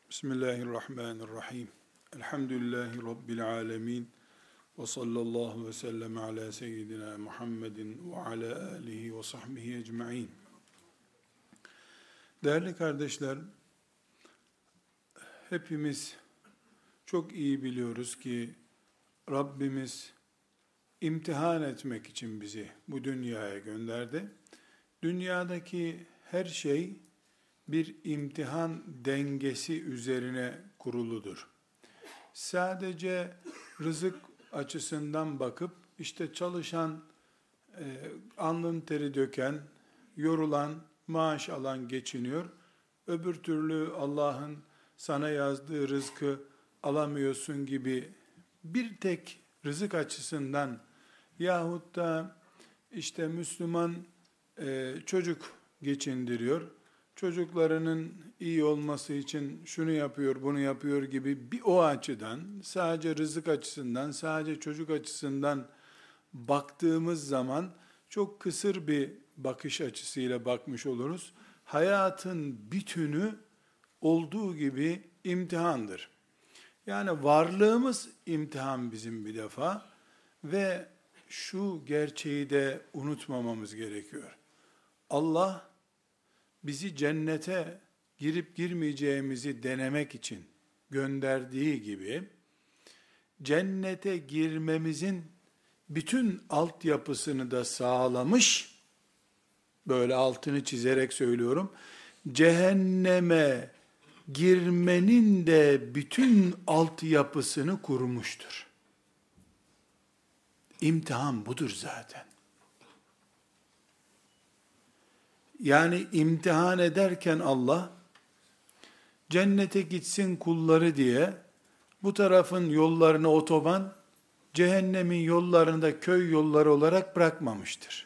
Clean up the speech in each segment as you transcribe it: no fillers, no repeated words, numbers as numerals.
Bismillahirrahmanirrahim. Elhamdülillahi Rabbil alemin. Ve sallallahu ve sellem ala seyyidina Muhammedin ve ala alihi ve sahbihi ecma'in. Değerli kardeşler, hepimiz çok iyi biliyoruz ki Rabbimiz imtihan etmek için bizi bu dünyaya gönderdi. Dünyadaki her şey bir imtihan dengesi üzerine kuruludur. Sadece rızık açısından bakıp işte çalışan, alnın teri döken, yorulan, maaş alan geçiniyor. Öbür türlü Allah'ın sana yazdığı rızkı alamıyorsun gibi bir tek rızık açısından yahut da işte Müslüman çocuk geçindiriyor. Çocuklarının iyi olması için şunu yapıyor, bunu yapıyor gibi bir o açıdan, sadece rızık açısından, sadece çocuk açısından baktığımız zaman çok kısır bir bakış açısıyla bakmış oluruz. Hayatın bütünü olduğu gibi imtihandır. Yani varlığımız imtihan bizim bir defa ve şu gerçeği de unutmamamız gerekiyor. Allah bizi cennete girip girmeyeceğimizi denemek için gönderdiği gibi, cennete girmemizin bütün altyapısını da sağlamış, böyle altını çizerek söylüyorum, cehenneme girmenin de bütün altyapısını kurmuştur. İmtihan budur zaten. Yani imtihan ederken Allah, cennete gitsin kulları diye, bu tarafın yollarını otoban, cehennemin yollarını da köy yolları olarak bırakmamıştır.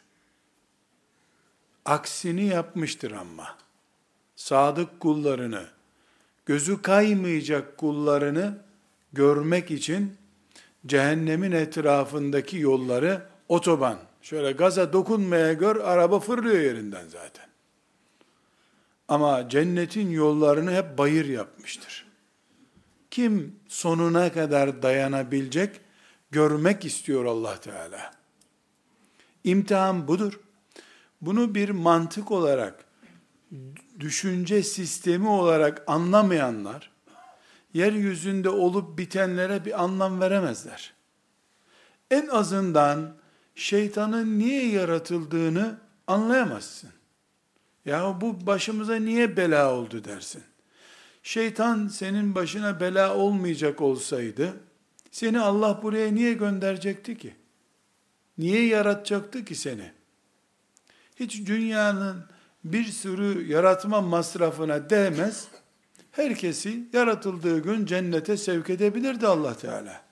Aksini yapmıştır ama. Sadık kullarını, gözü kaymayacak kullarını görmek için, cehennemin etrafındaki yolları otoban, şöyle gaza dokunmaya gör, araba fırlıyor yerinden zaten. Ama cennetin yollarını hep bayır yapmıştır. Kim sonuna kadar dayanabilecek, görmek istiyor Allah Teala. İmtihan budur. Bunu bir mantık olarak, düşünce sistemi olarak anlamayanlar, yeryüzünde olup bitenlere bir anlam veremezler. En azından, şeytanın niye yaratıldığını anlayamazsın. Ya bu başımıza niye bela oldu dersin. Şeytan senin başına bela olmayacak olsaydı, seni Allah buraya niye gönderecekti ki? Niye yaratacaktı ki seni? Hiç dünyanın bir sürü yaratma masrafına değmez, herkesi yaratıldığı gün cennete sevk edebilirdi Allah Teala.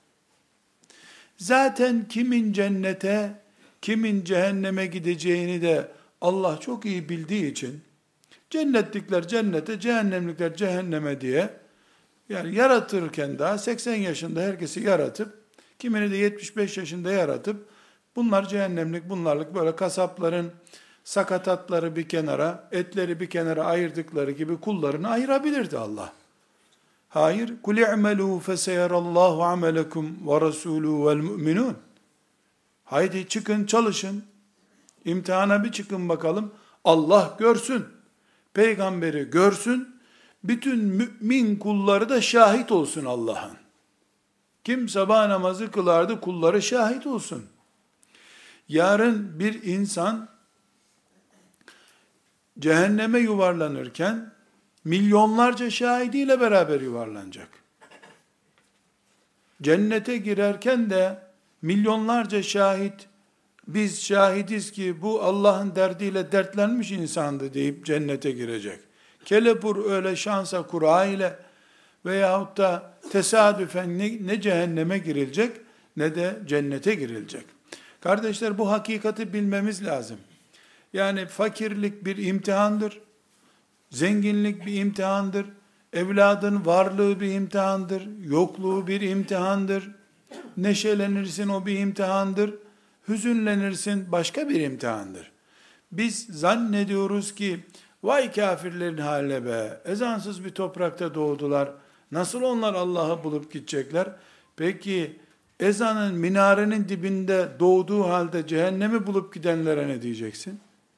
Zaten kimin cennete, kimin cehenneme gideceğini de Allah çok iyi bildiği için, cennetlikler cennete, cehennemlikler cehenneme diye, yani yaratırken daha 80 yaşında herkesi yaratıp, kimini de 75 yaşında yaratıp, bunlar cehennemlik, bunlarlık böyle kasapların sakatatları bir kenara, etleri bir kenara ayırdıkları gibi kullarını ayırabilirdi Allah. Hayır, kul i'melû feseyerallahu amelekum ve rasûlû vel mu'minûn. Haydi çıkın çalışın, imtihana bir çıkın bakalım, Allah görsün, peygamberi görsün, bütün mümin kulları da şahit olsun Allah'ın. Kim sabah namazı kılardı, kulları şahit olsun. Yarın bir insan, cehenneme yuvarlanırken, milyonlarca şahidiyle beraber yuvarlanacak. Cennete girerken de milyonlarca şahit, biz şahidiz ki bu Allah'ın derdiyle dertlenmiş insandı deyip cennete girecek. Kelepur öyle şansa kura ile veyahut da tesadüfen ne cehenneme girilecek ne de cennete girilecek. Kardeşler, bu hakikati bilmemiz lazım. Yani fakirlik bir imtihandır. Zenginlik bir imtihandır. Evladın varlığı bir imtihandır. Yokluğu bir imtihandır. Neşelenirsin, o bir imtihandır. Hüzünlenirsin, başka bir imtihandır. Biz zannediyoruz ki Vay kafirlerin haline be. Ezansız bir toprakta doğdular. Nasıl onlar Allah'ı bulup gidecekler? Peki ezanın minarenin dibinde doğduğu halde cehennemi bulup gidenlere ne diyeceksin?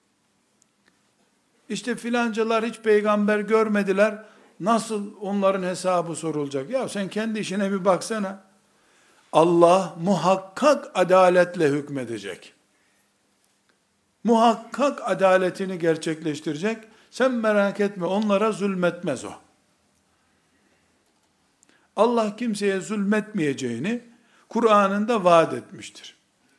İşte filancalar hiç peygamber görmediler. Nasıl onların hesabı sorulacak? Ya sen kendi işine bir baksana. Allah muhakkak adaletle hükmedecek. Muhakkak adaletini gerçekleştirecek. Sen merak etme, onlara zulmetmez o. Allah kimseye zulmetmeyeceğini Kur'an'ında vaat etmiştir.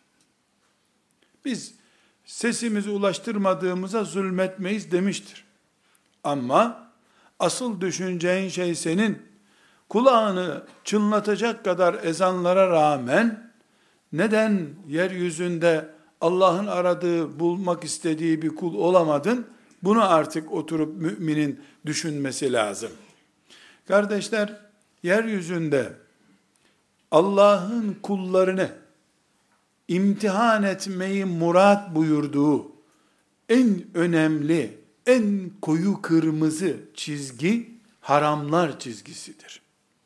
Biz sesimizi ulaştırmadığımıza zulmetmeyiz demiştir. Ama asıl düşüneceğin şey senin kulağını çınlatacak kadar ezanlara rağmen neden yeryüzünde Allah'ın aradığı, bulmak istediği bir kul olamadın? Bunu artık oturup müminin düşünmesi lazım. Kardeşler, yeryüzünde Allah'ın kullarını imtihan etmeyi murat buyurduğu en önemli, en koyu kırmızı çizgi haramlar çizgisidir.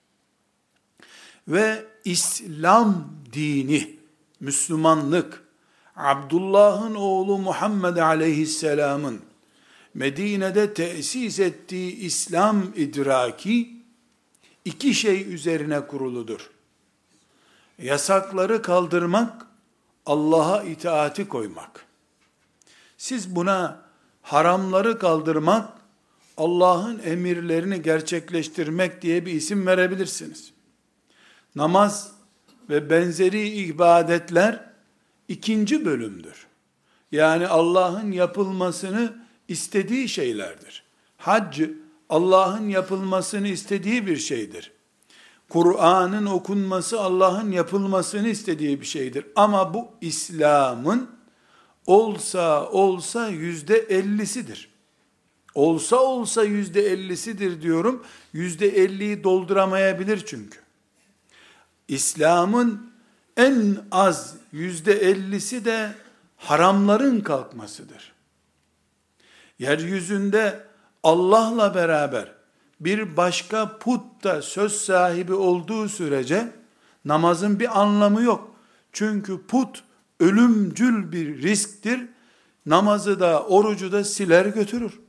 Ve İslam dini, Müslümanlık, Abdullah'ın oğlu Muhammed aleyhisselamın Medine'de tesis ettiği İslam idraki iki şey üzerine kuruludur. Yasakları kaldırmak, Allah'a itaati koymak. Siz buna haramları kaldırmak, Allah'ın emirlerini gerçekleştirmek diye bir isim verebilirsiniz. Namaz ve benzeri ibadetler ikinci bölümdür. Yani Allah'ın yapılmasını istediği şeylerdir. Hac, Allah'ın yapılmasını istediği bir şeydir. Kur'an'ın okunması Allah'ın yapılmasını istediği bir şeydir. Ama bu İslam'ın olsa %50'sidir. Olsa %50'sidir diyorum. %50'yi dolduramayabilir çünkü. İslam'ın en az %50'si de haramların kalkmasıdır. Yeryüzünde Allah'la beraber bir başka put da söz sahibi olduğu sürece namazın bir anlamı yok. Çünkü put ölümcül bir risktir. Namazı da orucu da siler götürür.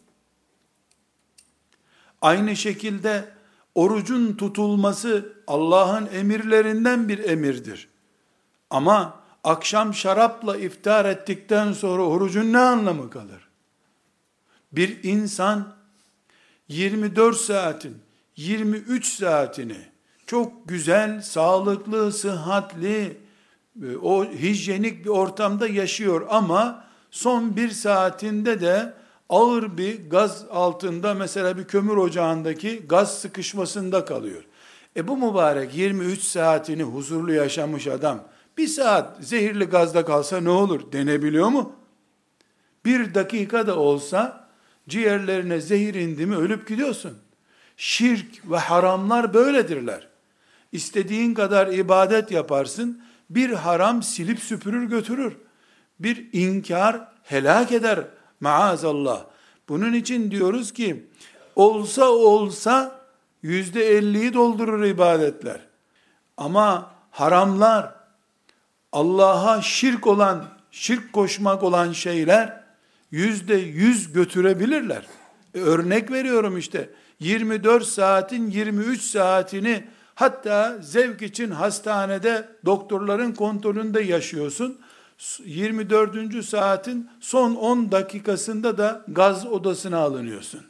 Aynı şekilde orucun tutulması Allah'ın emirlerinden bir emirdir. Ama akşam şarapla iftar ettikten sonra orucun ne anlamı kalır? Bir insan 24 saatin 23 saatini çok güzel, sağlıklı, sıhhatli, o hijyenik bir ortamda yaşıyor ama son bir saatinde de ağır bir gaz altında, mesela bir kömür ocağındaki gaz sıkışmasında kalıyor. Bu mübarek 23 saatini huzurlu yaşamış adam, bir saat zehirli gazda kalsa ne olur denebiliyor mu? Bir dakika da olsa ciğerlerine zehir indi mi ölüp gidiyorsun. Şirk ve haramlar böyledirler. İstediğin kadar ibadet yaparsın, bir haram silip süpürür götürür. Bir inkar helak eder maazallah. Bunun için diyoruz ki olsa %50'yi doldurur ibadetler. Ama haramlar, Allah'a şirk koşmak olan şeyler %100 götürebilirler. Örnek veriyorum işte. 24 saatin 23 saatini hatta zevk için hastanede doktorların kontrolünde yaşıyorsun. 24. saatin son 10 dakikasında da gaz odasına alınıyorsun.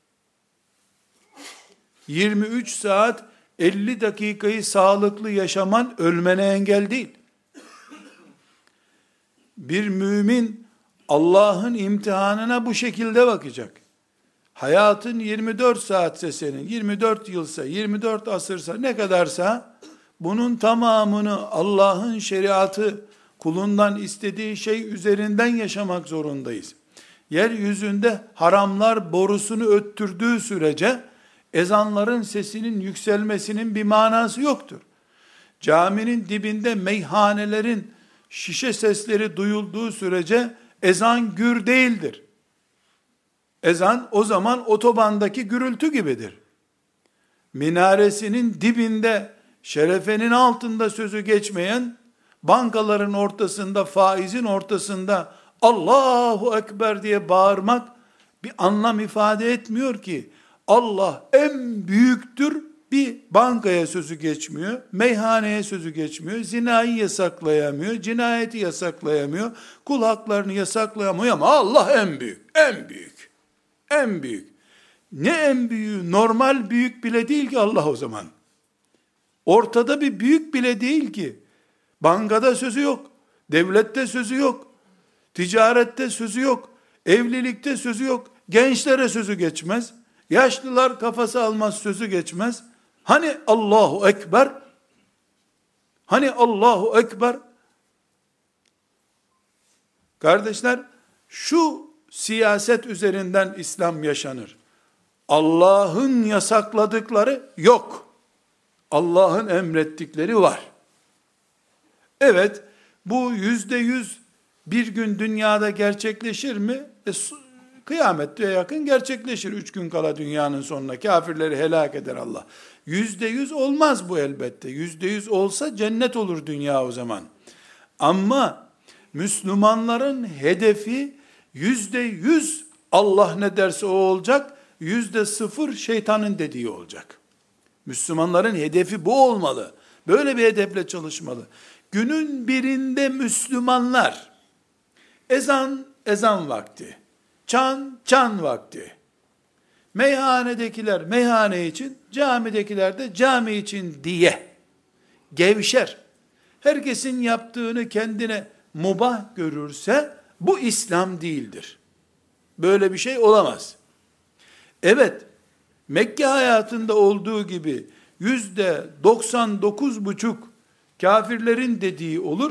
23 saat 50 dakikayı sağlıklı yaşaman ölmene engel değil. Bir mümin Allah'ın imtihanına bu şekilde bakacak. Hayatın 24 saatse senin, 24 yılsa, 24 asırsa, ne kadarsa bunun tamamını Allah'ın şeriatı, kulundan istediği şey üzerinden yaşamak zorundayız. Yeryüzünde haramlar borusunu öttürdüğü sürece ezanların sesinin yükselmesinin bir manası yoktur. Caminin dibinde meyhanelerin şişe sesleri duyulduğu sürece ezan gür değildir. Ezan o zaman otobandaki gürültü gibidir. Minaresinin dibinde, şerefenin altında sözü geçmeyen, bankaların ortasında, faizin ortasında Allahu Ekber diye bağırmak bir anlam ifade etmiyor ki. Allah en büyüktür, bir bankaya sözü geçmiyor, meyhaneye sözü geçmiyor, zinayı yasaklayamıyor, cinayeti yasaklayamıyor, kul haklarını yasaklayamıyor ama Allah en büyük, en büyük, en büyük. Ne en büyüğü? Normal büyük bile değil ki Allah o zaman. Ortada bir büyük bile değil ki. Bankada sözü yok, devlette sözü yok, ticarette sözü yok, evlilikte sözü yok, gençlere sözü geçmez, yaşlılar kafası almaz sözü geçmez. Hani Allahu Ekber? Hani Allahu Ekber? Kardeşler, şu siyaset üzerinden İslam yaşanır. Allah'ın yasakladıkları yok. Allah'ın emrettikleri var. Evet, bu %100 bir gün dünyada gerçekleşir mi? Kıyamete yakın gerçekleşir. 3 gün kala dünyanın sonuna. Kafirleri helak eder Allah. %100 olmaz bu elbette. %100 olsa cennet olur dünya o zaman. Ama Müslümanların hedefi %100 Allah ne derse o olacak. %0 şeytanın dediği olacak. Müslümanların hedefi bu olmalı. Böyle bir hedefle çalışmalı. Günün birinde Müslümanlar ezan vakti, çan vakti, meyhanedekiler meyhane için, camidekiler de cami için diye gevşer. Herkesin yaptığını kendine mubah görürse bu İslam değildir. Böyle bir şey olamaz. Evet, Mekke hayatında olduğu gibi %99,5 kafirlerin dediği olur,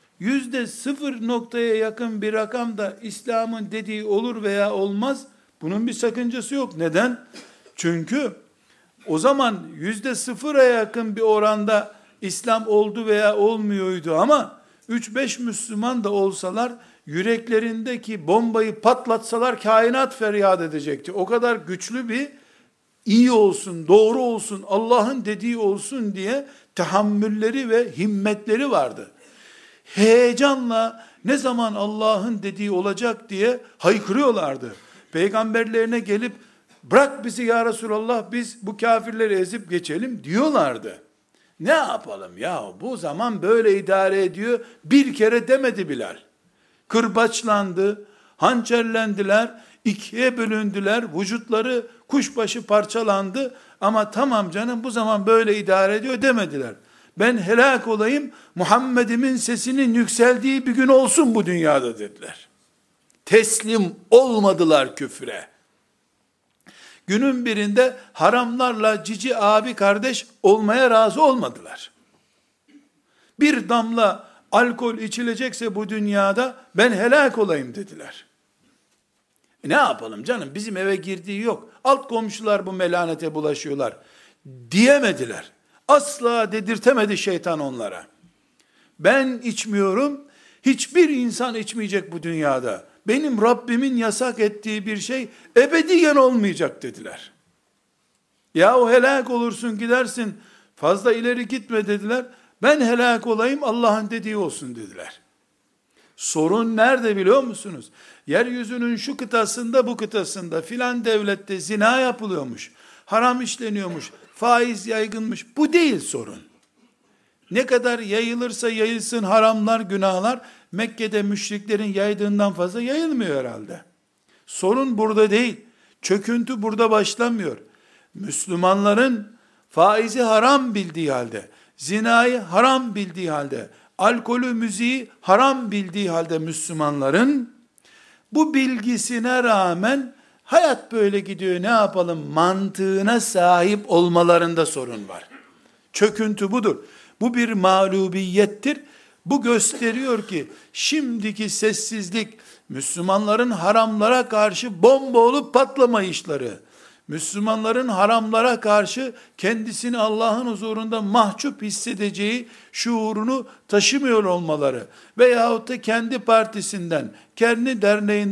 %0 noktaya yakın bir rakam da İslam'ın dediği olur veya olmaz. Bunun bir sakıncası yok. Neden? Çünkü o zaman %0'a yakın bir oranda İslam oldu veya olmuyordu ama 3-5 Müslüman da olsalar, yüreklerindeki bombayı patlatsalar kainat feryat edecekti. O kadar güçlü bir iyi olsun, doğru olsun, Allah'ın dediği olsun diye tahammülleri ve himmetleri vardı. Heyecanla ne zaman Allah'ın dediği olacak diye haykırıyorlardı. Peygamberlerine gelip bırak bizi ya Resulallah, biz bu kafirleri ezip geçelim diyorlardı. Ne yapalım ya, bu zaman böyle idare ediyor, bir kere demedi Bilal. Kırbaçlandı, hançerlendiler, ikiye bölündüler, vücutları kuşbaşı parçalandı ama tamam canım bu zaman böyle idare ediyor demediler. Ben helak olayım, Muhammed'imin sesinin yükseldiği bir gün olsun bu dünyada dediler. Teslim olmadılar küfre. Günün birinde haramlarla cici abi kardeş olmaya razı olmadılar. Bir damla alkol içilecekse bu dünyada ben helak olayım dediler. Ne yapalım canım, bizim eve girdiği yok. Alt komşular bu melanete bulaşıyorlar diyemediler. Asla dedirtemedi şeytan onlara. Ben içmiyorum, hiçbir insan içmeyecek bu dünyada. Benim Rabbimin yasak ettiği bir şey ebediyen olmayacak dediler. Ya o helak olursun gidersin, fazla ileri gitme dediler. Ben helak olayım, Allah'ın dediği olsun dediler. Sorun nerede biliyor musunuz? Yeryüzünün şu kıtasında bu kıtasında filan devlette zina yapılıyormuş, haram işleniyormuş, faiz yaygınmış. Bu değil sorun. Ne kadar yayılırsa yayılsın haramlar, günahlar, Mekke'de müşriklerin yaydığından fazla yayılmıyor herhalde. Sorun burada değil. Çöküntü burada başlamıyor. Müslümanların faizi haram bildiği halde, zinayı haram bildiği halde, alkolü, müziği haram bildiği halde Müslümanların bu bilgisine rağmen hayat böyle gidiyor ne yapalım mantığına sahip olmalarında sorun var. Çöküntü budur. Bu bir mağlubiyettir. Bu gösteriyor ki şimdiki sessizlik Müslümanların haramlara karşı bomba olup patlamayışları, Müslümanların haramlara karşı kendisini Allah'ın huzurunda mahcup hissedeceği şuurunu taşımıyor olmaları veyahut da kendi partisinden, kendi derneğinden,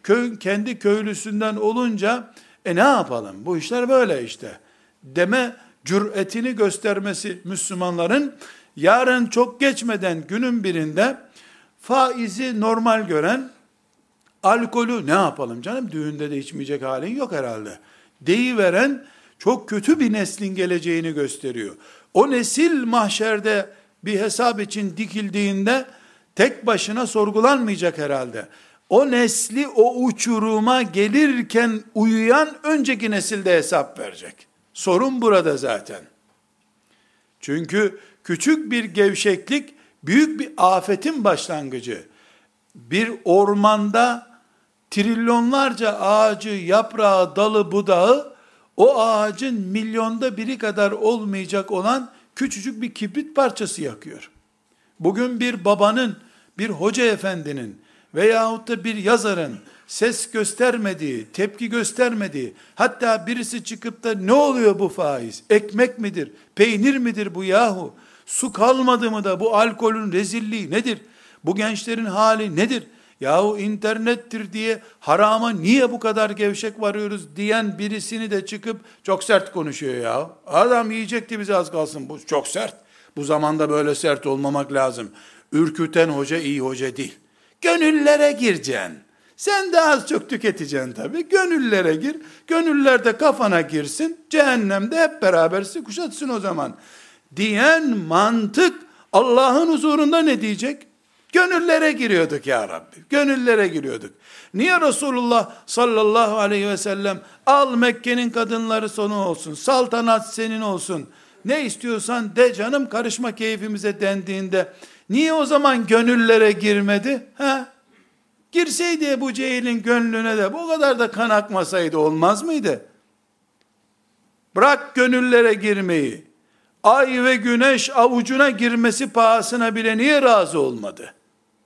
kendi köylüsünden olunca ne yapalım, bu işler böyle işte deme cüretini göstermesi Müslümanların, yarın çok geçmeden günün birinde faizi normal gören, alkolü ne yapalım canım, düğünde de içmeyecek halin yok herhalde deyiveren çok kötü bir neslin geleceğini gösteriyor. O nesil mahşerde bir hesap için dikildiğinde tek başına sorgulanmayacak herhalde. O nesli o uçuruma gelirken uyuyan önceki nesilde hesap verecek. Sorun burada zaten. Çünkü küçük bir gevşeklik büyük bir afetin başlangıcı. Bir ormanda trilyonlarca ağacı, yaprağı, dalı, budağı, o ağacın milyonda biri kadar olmayacak olan küçücük bir kibrit parçası yakıyor. Bugün bir babanın, bir hoca efendinin veyahut da bir yazarın ses göstermediği, tepki göstermediği, hatta birisi çıkıp da ne oluyor bu faiz, ekmek midir, peynir midir bu yahu, su kalmadı mı da bu alkolün rezilliği nedir, bu gençlerin hali nedir, yahu internettir diye harama niye bu kadar gevşek varıyoruz diyen birisini de çıkıp çok sert konuşuyor ya. Adam yiyecekti bizi az kalsın, bu çok sert. Bu zamanda böyle sert olmamak lazım. Ürküten hoca iyi hoca değil. Gönüllere gireceksin. Sen de az çok tüketeceksin tabii. Gönüllere gir. Gönüller de kafana girsin. Cehennemde hep beraber sizi kuşatsın o zaman. Diyen mantık Allah'ın huzurunda ne diyecek? Gönüllere giriyorduk ya Rabbi. Gönüllere giriyorduk. Niye Resulullah sallallahu aleyhi ve sellem al Mekke'nin kadınları sonu olsun, saltanat senin olsun, ne istiyorsan de canım, karışma keyfimize dendiğinde niye o zaman gönüllere girmedi? Girseydi Ebu Cehil'in gönlüne de bu kadar da kan akmasaydı olmaz mıydı? Bırak gönüllere girmeyi, ay ve güneş avucuna girmesi pahasına bile niye razı olmadı?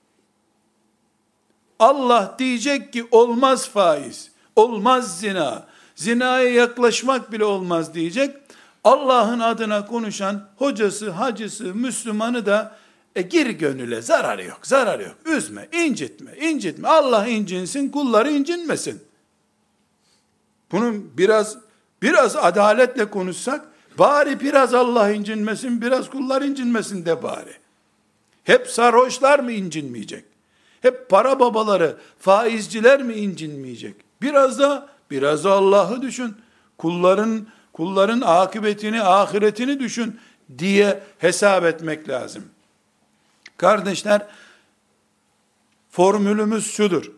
Allah diyecek ki olmaz faiz, olmaz zina, zinaya yaklaşmak bile olmaz diyecek. Allah'ın adına konuşan hocası, hacısı, Müslümanı da gir gönüle, zararı yok, zararı yok. Üzme, incitme, incitme. Allah incinsin, kulları incinmesin. Bunun biraz adaletle konuşsak, bari biraz Allah incinmesin, biraz kullar incinmesin de bari. Hep sarhoşlar mı incinmeyecek? Hep para babaları, faizciler mi incinmeyecek? Biraz da Allah'ı düşün. Kulların akıbetini, ahiretini düşün diye hesap etmek lazım. Kardeşler, formülümüz şudur.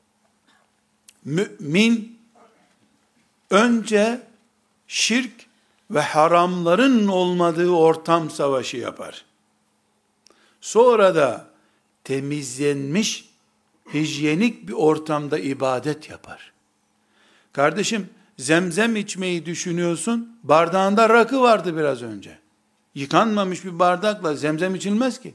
Mümin önce şirk ve haramların olmadığı ortam savaşı yapar. Sonra da temizlenmiş, hijyenik bir ortamda ibadet yapar. Kardeşim, zemzem içmeyi düşünüyorsun, bardağında rakı vardı biraz önce. Yıkanmamış bir bardakla zemzem içilmez ki.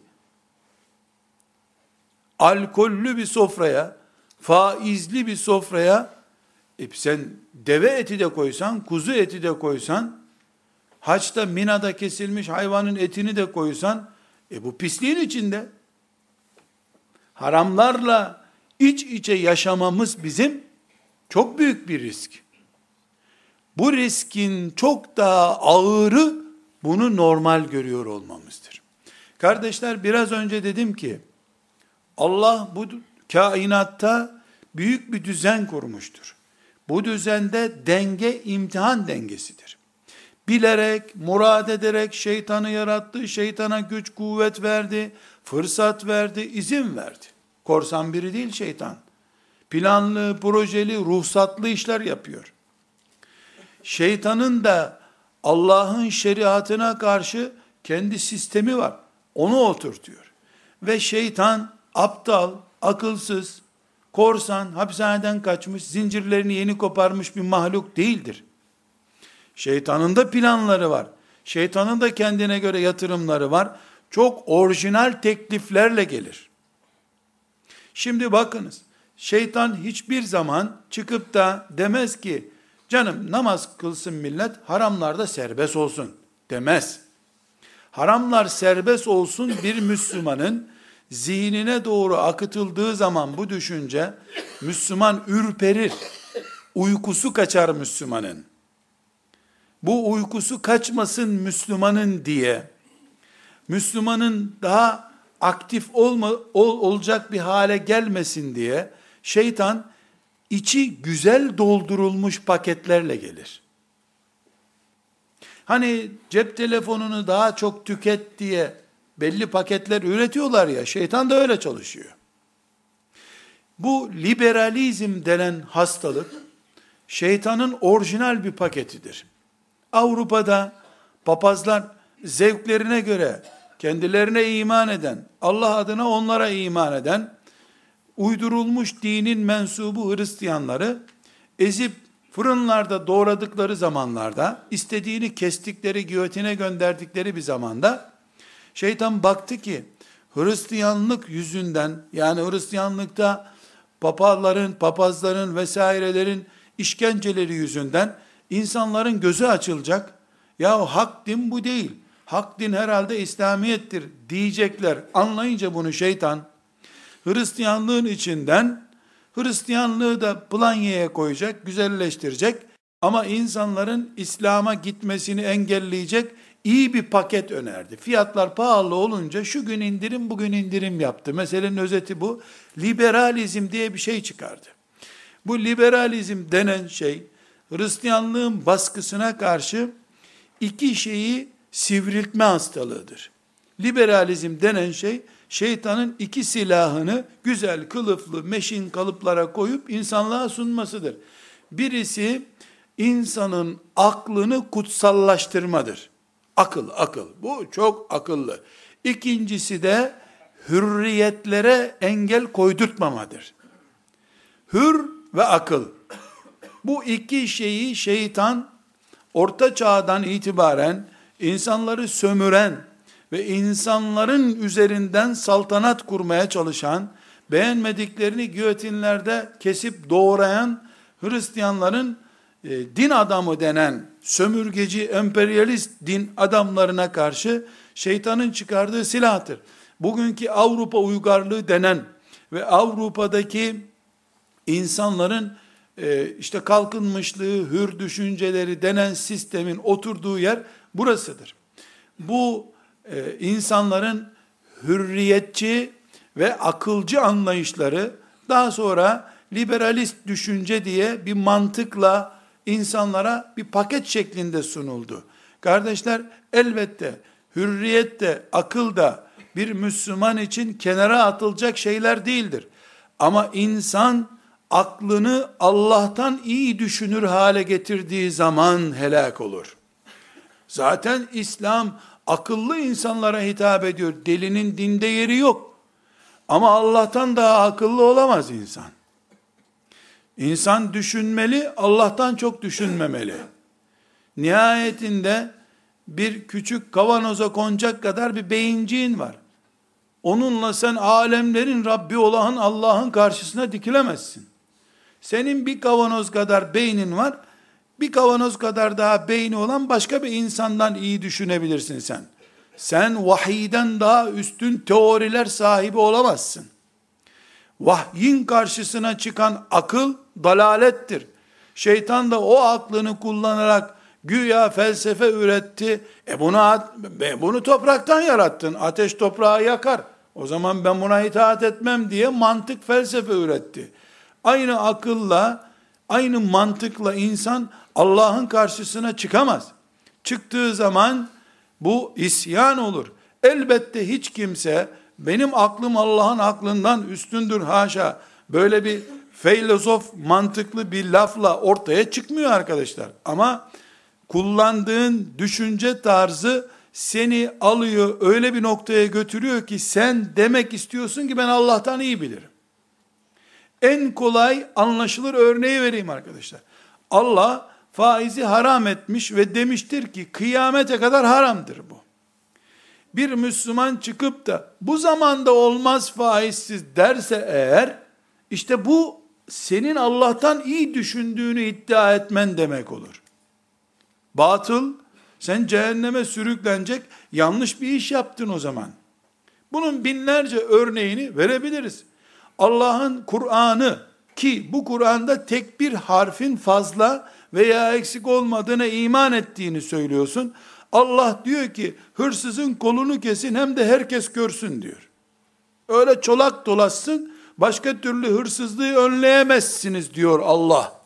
Alkollü bir sofraya, faizli bir sofraya, sen deve eti de koysan, kuzu eti de koysan, haçta Mina'da kesilmiş hayvanın etini de koysan, bu pisliğin içinde. Haramlarla iç içe yaşamamız bizim çok büyük bir risk. Bu riskin çok daha ağırı bunu normal görüyor olmamızdır. Kardeşler, biraz önce dedim ki Allah bu kainatta büyük bir düzen kurmuştur. Bu düzende denge imtihan dengesidir. Bilerek, murad ederek şeytanı yarattı, şeytana güç kuvvet verdi, fırsat verdi, izin verdi. Korsan biri değil şeytan. Planlı, projeli, ruhsatlı işler yapıyor. Şeytanın da Allah'ın şeriatına karşı kendi sistemi var. Onu oturtuyor. Ve şeytan aptal, akılsız, korsan, hapishaneden kaçmış, zincirlerini yeni koparmış bir mahluk değildir. Şeytanın da planları var. Şeytanın da kendine göre yatırımları var. Çok orijinal tekliflerle gelir. Şimdi bakınız, şeytan hiçbir zaman çıkıp da demez ki, canım namaz kılsın millet, haramlarda serbest olsun demez. Haramlar serbest olsun bir Müslümanın zihnine doğru akıtıldığı zaman bu düşünce, Müslüman ürperir. Uykusu kaçar Müslümanın. Bu uykusu kaçmasın Müslümanın diye, Müslümanın daha aktif olacak bir hale gelmesin diye, şeytan içi güzel doldurulmuş paketlerle gelir. Hani cep telefonunu daha çok tüket diye belli paketler üretiyorlar ya, şeytan da öyle çalışıyor. Bu liberalizm denen hastalık, şeytanın orijinal bir paketidir. Avrupa'da papazlar zevklerine göre, kendilerine iman eden, Allah adına onlara iman eden, uydurulmuş dinin mensubu Hristiyanları ezip fırınlarda doğradıkları zamanlarda, istediğini kestikleri, giyotine gönderdikleri bir zamanda, şeytan baktı ki, Hristiyanlık yüzünden, yani Hristiyanlıkta papazların vesairelerin işkenceleri yüzünden, insanların gözü açılacak. Ya hak din bu değil. Hak din herhalde İslamiyettir diyecekler. Anlayınca bunu şeytan, Hristiyanlığın içinden, Hristiyanlığı da planyaya koyacak, güzelleştirecek, ama insanların İslam'a gitmesini engelleyecek iyi bir paket önerdi. Fiyatlar pahalı olunca şu gün indirim, bugün indirim yaptı. Meselenin özeti bu. Liberalizm diye bir şey çıkardı. Bu liberalizm denen şey, Hristiyanlığın baskısına karşı iki şeyi sivriltme hastalığıdır. Liberalizm denen şey, şeytanın iki silahını güzel, kılıflı, meşin kalıplara koyup insanlığa sunmasıdır. Birisi, insanın aklını kutsallaştırmadır. Akıl. Bu çok akıllı. İkincisi de hürriyetlere engel koydurtmamadır. Hür ve akıl. Bu iki şeyi şeytan Orta Çağ'dan itibaren insanları sömüren ve insanların üzerinden saltanat kurmaya çalışan, beğenmediklerini giyotinlerde kesip doğrayan Hristiyanların din adamı denen sömürgeci, emperyalist din adamlarına karşı şeytanın çıkardığı silahtır. Bugünkü Avrupa uygarlığı denen ve Avrupa'daki insanların işte kalkınmışlığı, hür düşünceleri denen sistemin oturduğu yer burasıdır. Bu insanların hürriyetçi ve akılcı anlayışları daha sonra liberalist düşünce diye bir mantıkla insanlara bir paket şeklinde sunuldu. Kardeşler, elbette hürriyet de akıl da bir Müslüman için kenara atılacak şeyler değildir. Ama insan aklını Allah'tan iyi düşünür hale getirdiği zaman helak olur. Zaten İslam akıllı insanlara hitap ediyor. Delinin dinde yeri yok. Ama Allah'tan daha akıllı olamaz insan. İnsan düşünmeli, Allah'tan çok düşünmemeli. Nihayetinde bir küçük kavanoza konacak kadar bir beyinciğin var. Onunla sen alemlerin Rabbi olan Allah'ın karşısına dikilemezsin. Senin bir kavanoz kadar beynin var, bir kavanoz kadar daha beyni olan başka bir insandan iyi düşünebilirsin sen. Sen vahiyden daha üstün teoriler sahibi olamazsın. Vahyin karşısına çıkan akıl dalalettir. Şeytan da o aklını kullanarak güya felsefe üretti. Bunu topraktan yarattın. Ateş toprağı yakar. O zaman ben buna itaat etmem diye mantık felsefe üretti. Aynı akılla, aynı mantıkla insan Allah'ın karşısına çıkamaz. Çıktığı zaman bu isyan olur. Elbette hiç kimse benim aklım Allah'ın aklından üstündür haşa, böyle bir filozof mantıklı bir lafla ortaya çıkmıyor arkadaşlar. Ama kullandığın düşünce tarzı seni alıyor, öyle bir noktaya götürüyor ki sen demek istiyorsun ki ben Allah'tan iyi bilirim. En kolay anlaşılır örneği vereyim arkadaşlar. Allah faizi haram etmiş ve demiştir ki kıyamete kadar haramdır bu. Bir Müslüman çıkıp da bu zamanda olmaz faizsiz derse eğer, işte bu senin Allah'tan iyi düşündüğünü iddia etmen demek olur. Batıl, sen cehenneme sürüklenecek yanlış bir iş yaptın o zaman. Bunun binlerce örneğini verebiliriz. Allah'ın Kur'an'ı, ki bu Kur'an'da tek bir harfin fazla veya eksik olmadığına iman ettiğini söylüyorsun. Allah diyor ki hırsızın kolunu kesin, hem de herkes görsün diyor. Öyle çolak dolaşsın, başka türlü hırsızlığı önleyemezsiniz diyor Allah.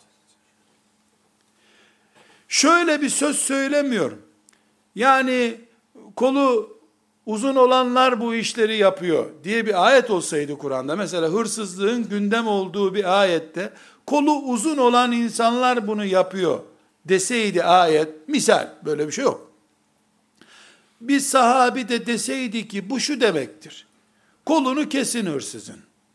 Şöyle bir söz söylemiyorum. Yani kolu uzun olanlar bu işleri yapıyor diye bir ayet olsaydı Kur'an'da, mesela hırsızlığın gündem olduğu bir ayette kolu uzun olan insanlar bunu yapıyor deseydi ayet, misal, böyle bir şey yok. Bir sahabi de deseydi ki bu şu demektir: kolunu kesin hırsızın.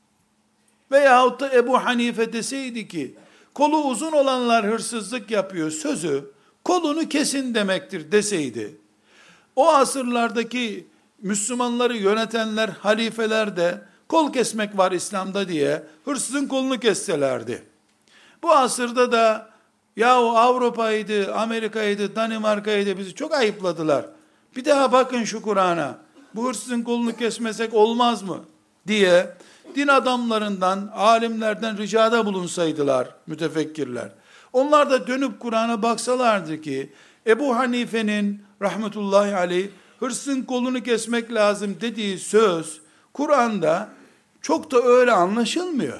Veyahut da Ebu Hanife deseydi ki kolu uzun olanlar hırsızlık yapıyor sözü kolunu kesin demektir deseydi, o asırlardaki Müslümanları yönetenler, halifeler de kol kesmek var İslam'da diye hırsızın kolunu kesselerdi. Bu asırda da yahu Avrupa'ydı, Amerika'ydı, Danimarka'ydı, bizi çok ayıpladılar, bir daha bakın şu Kur'an'a, bu hırsızın kolunu kesmesek olmaz mı diye din adamlarından, alimlerden ricada bulunsaydılar mütefekkirler, onlar da dönüp Kur'an'a baksalardı ki Ebu Hanife'nin rahmetullahi aleyh hırsızın kolunu kesmek lazım dediği söz Kur'an'da çok da öyle anlaşılmıyor.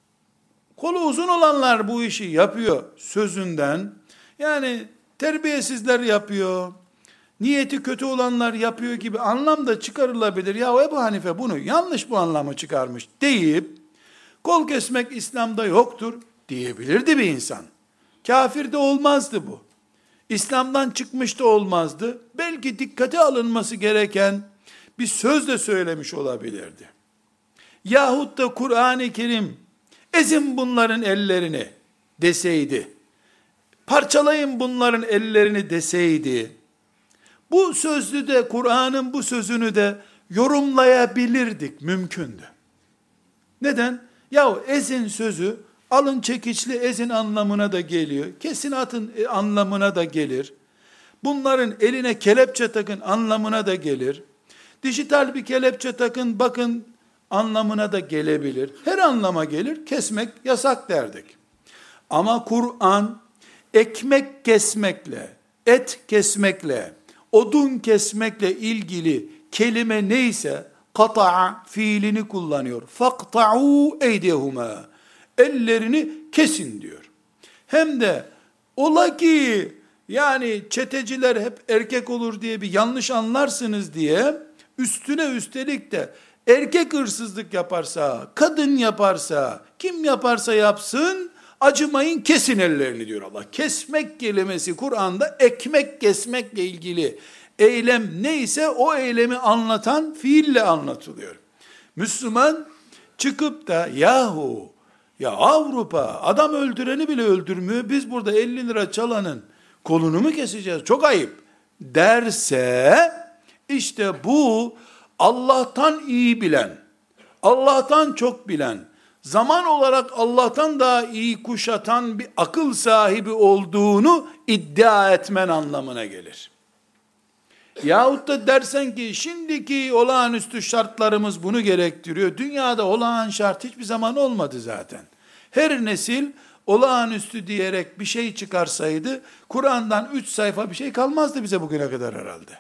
Kolu uzun olanlar bu işi yapıyor sözünden, yani terbiyesizler yapıyor, niyeti kötü olanlar yapıyor gibi anlam da çıkarılabilir. Ya Ebu Hanife bunu yanlış bu anlamı çıkarmış deyip kol kesmek İslam'da yoktur diyebilirdi bir insan. Kafir de olmazdı bu. İslam'dan çıkmış da olmazdı. Belki dikkate alınması gereken bir söz de söylemiş olabilirdi. Yahut da Kur'an-ı Kerim ezin bunların ellerini deseydi, parçalayın bunların ellerini deseydi, bu sözlü de Kur'an'ın bu sözünü de yorumlayabilirdik, mümkündü. Neden? Yahu ezin sözü alın çekiçli ezin anlamına da geliyor. Kesin atın anlamına da gelir. Bunların eline kelepçe takın anlamına da gelir. Dijital bir kelepçe takın bakın anlamına da gelebilir. Her anlama gelir. Kesmek yasak derdik. Ama Kur'an ekmek kesmekle, et kesmekle, odun kesmekle ilgili kelime neyse kata'a fiilini kullanıyor. Fakta'u eydehuma. Ellerini kesin diyor. Hem de ola ki yani çeteciler hep erkek olur diye bir yanlış anlarsınız diye üstüne üstelik de erkek hırsızlık yaparsa, kadın yaparsa, kim yaparsa yapsın acımayın, kesin ellerini diyor Allah. Kesmek kelimesi Kur'an'da ekmek kesmekle ilgili eylem neyse o eylemi anlatan fiille anlatılıyor. Müslüman çıkıp da yahu ya Avrupa adam öldüreni bile öldürmüyor, biz burada 50 lira çalanın kolunu mu keseceğiz, çok ayıp derse, işte bu Allah'tan iyi bilen, Allah'tan çok bilen, zaman olarak Allah'tan daha iyi kuşatan bir akıl sahibi olduğunu iddia etmen anlamına gelir. Yahut da dersen ki şimdiki olağanüstü şartlarımız bunu gerektiriyor. Dünyada olağan şart hiçbir zaman olmadı zaten. Her nesil olağanüstü diyerek bir şey çıkarsaydı Kur'an'dan 3 sayfa bir şey kalmazdı bize bugüne kadar herhalde.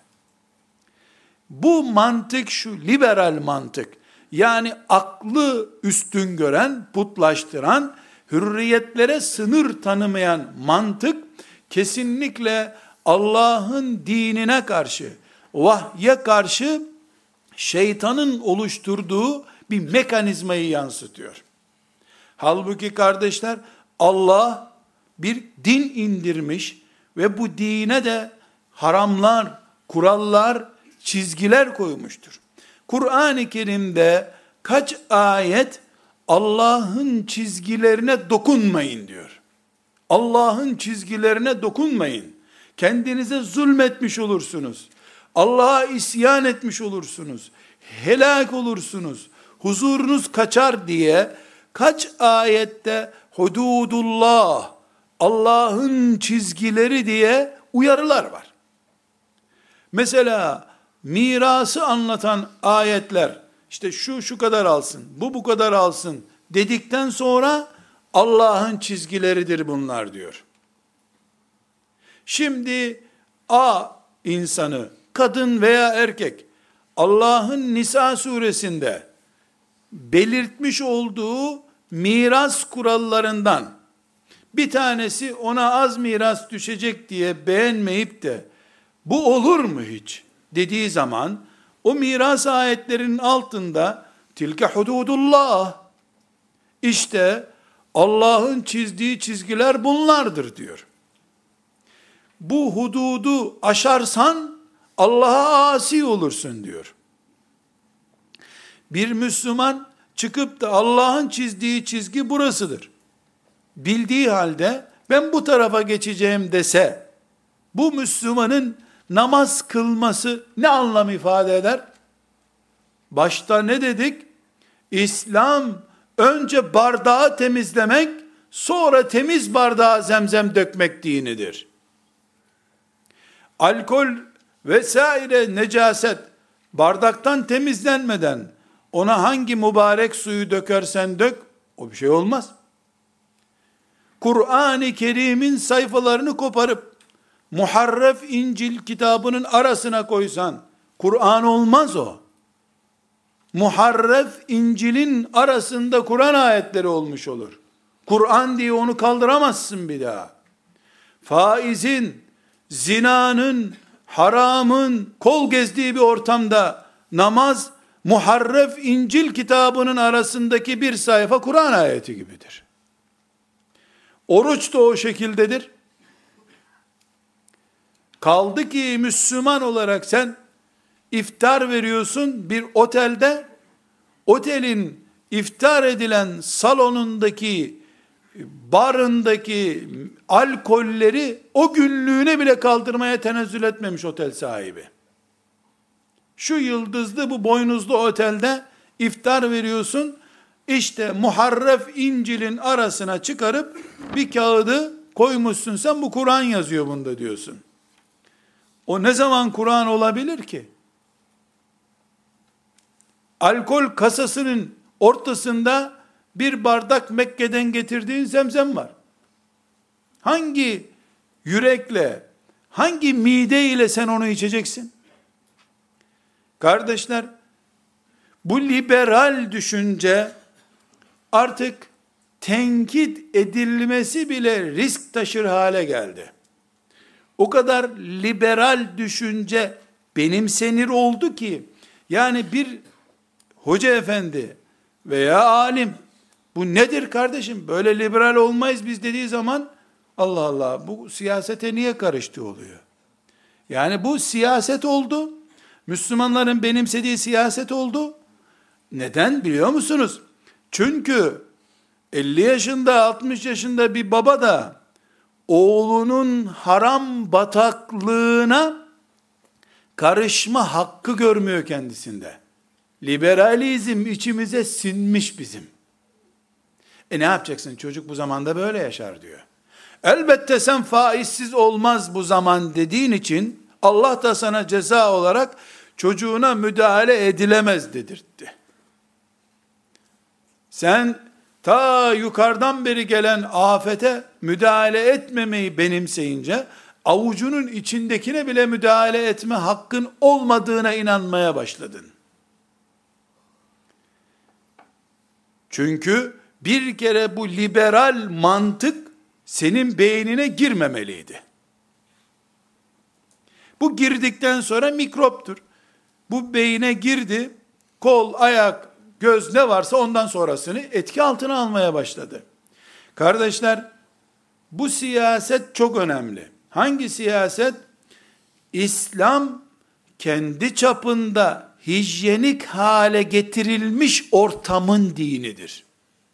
Bu mantık şu liberal mantık. Yani aklı üstün gören, putlaştıran, hürriyetlere sınır tanımayan mantık kesinlikle Allah'ın dinine karşı, vahye karşı şeytanın oluşturduğu bir mekanizmayı yansıtıyor. Halbuki kardeşler, Allah bir din indirmiş ve bu dine de haramlar, kurallar, çizgiler koymuştur. Kur'an-ı Kerim'de kaç ayet Allah'ın çizgilerine dokunmayın diyor. Allah'ın çizgilerine dokunmayın. Kendinize zulmetmiş olursunuz. Allah'a isyan etmiş olursunuz. Helak olursunuz. Huzurunuz kaçar diye kaç ayette hududullah, Allah'ın çizgileri diye uyarılar var. Mesela mirası anlatan ayetler işte şu kadar alsın, bu kadar alsın dedikten sonra Allah'ın çizgileridir bunlar diyor. Şimdi A insanı, kadın veya erkek, Allah'ın Nisa suresinde belirtmiş olduğu miras kurallarından bir tanesi ona az miras düşecek diye beğenmeyip de bu olur mu hiç dediği zaman o miras ayetlerinin altında tilke hududullah, işte Allah'ın çizdiği çizgiler bunlardır diyor. Bu hududu aşarsan Allah'a asi olursun diyor. Bir Müslüman çıkıp da Allah'ın çizdiği çizgi burasıdır bildiği halde ben bu tarafa geçeceğim dese, bu Müslümanın namaz kılması ne anlam ifade eder? Başta ne dedik? İslam önce bardağı temizlemek, sonra temiz bardağa zemzem dökmek dinidir. Alkol vesaire necaset bardaktan temizlenmeden ona hangi mübarek suyu dökersen dök, o bir şey olmaz. Kur'an-ı Kerim'in sayfalarını koparıp Muharref İncil kitabının arasına koysan Kur'an olmaz o. Muharref İncil'in arasında Kur'an ayetleri olmuş olur. Kur'an diye onu kaldıramazsın bir daha. Faizin, zinanın, haramın kol gezdiği bir ortamda namaz Muharref İncil kitabının arasındaki bir sayfa Kur'an ayeti gibidir. Oruç da o şekildedir. Kaldı ki Müslüman olarak sen iftar veriyorsun bir otelde, otelin iftar edilen salonundaki, barındaki alkolleri o günlüğüne bile kaldırmaya tenezzül etmemiş otel sahibi. Şu yıldızlı, bu boynuzlu otelde iftar veriyorsun, işte Muharref İncil'in arasına çıkarıp bir kağıdı koymuşsun, sen bu Kur'an yazıyor bunda diyorsun. O ne zaman Kur'an olabilir ki? Alkol kasasının ortasında bir bardak Mekke'den getirdiğin zemzem var. Hangi yürekle, hangi mide ile sen onu içeceksin? Kardeşler, bu liberal düşünce artık tenkit edilmesi bile risk taşır hale geldi. O kadar liberal düşünce benimsenir oldu ki, yani bir hoca efendi veya alim, bu nedir kardeşim, böyle liberal olmayız biz dediği zaman, Allah Allah, bu siyasete niye karıştı oluyor. Yani bu siyaset oldu, Müslümanların benimsediği siyaset oldu. Neden biliyor musunuz? Çünkü 50 yaşında, 60 yaşında bir baba da oğlunun haram bataklığına karışma hakkı görmüyor kendisinde. Liberalizm içimize sinmiş bizim. Ne yapacaksın? Çocuk bu zamanda böyle yaşar diyor. Elbette sen faizsiz olmaz bu zaman dediğin için Allah da sana ceza olarak çocuğuna müdahale edilemez dedirtti. Sen ta yukarıdan beri gelen afete müdahale etmemeyi benimseyince avucunun içindekine bile müdahale etme hakkın olmadığına inanmaya başladın. Çünkü bir kere bu liberal mantık senin beynine girmemeliydi. Bu girdikten sonra mikroptur. Bu beyine girdi, kol, ayak, göz ne varsa ondan sonrasını etki altına almaya başladı. Kardeşler, bu siyaset çok önemli. Hangi siyaset? İslam kendi çapında hijyenik hale getirilmiş ortamın dinidir.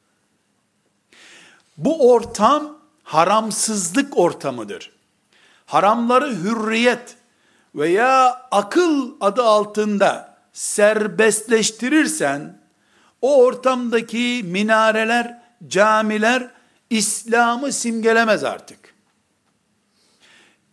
Bu ortam haramsızlık ortamıdır. Haramları hürriyet veya akıl adı altında serbestleştirirsen, o ortamdaki minareler, camiler İslam'ı simgelemez artık.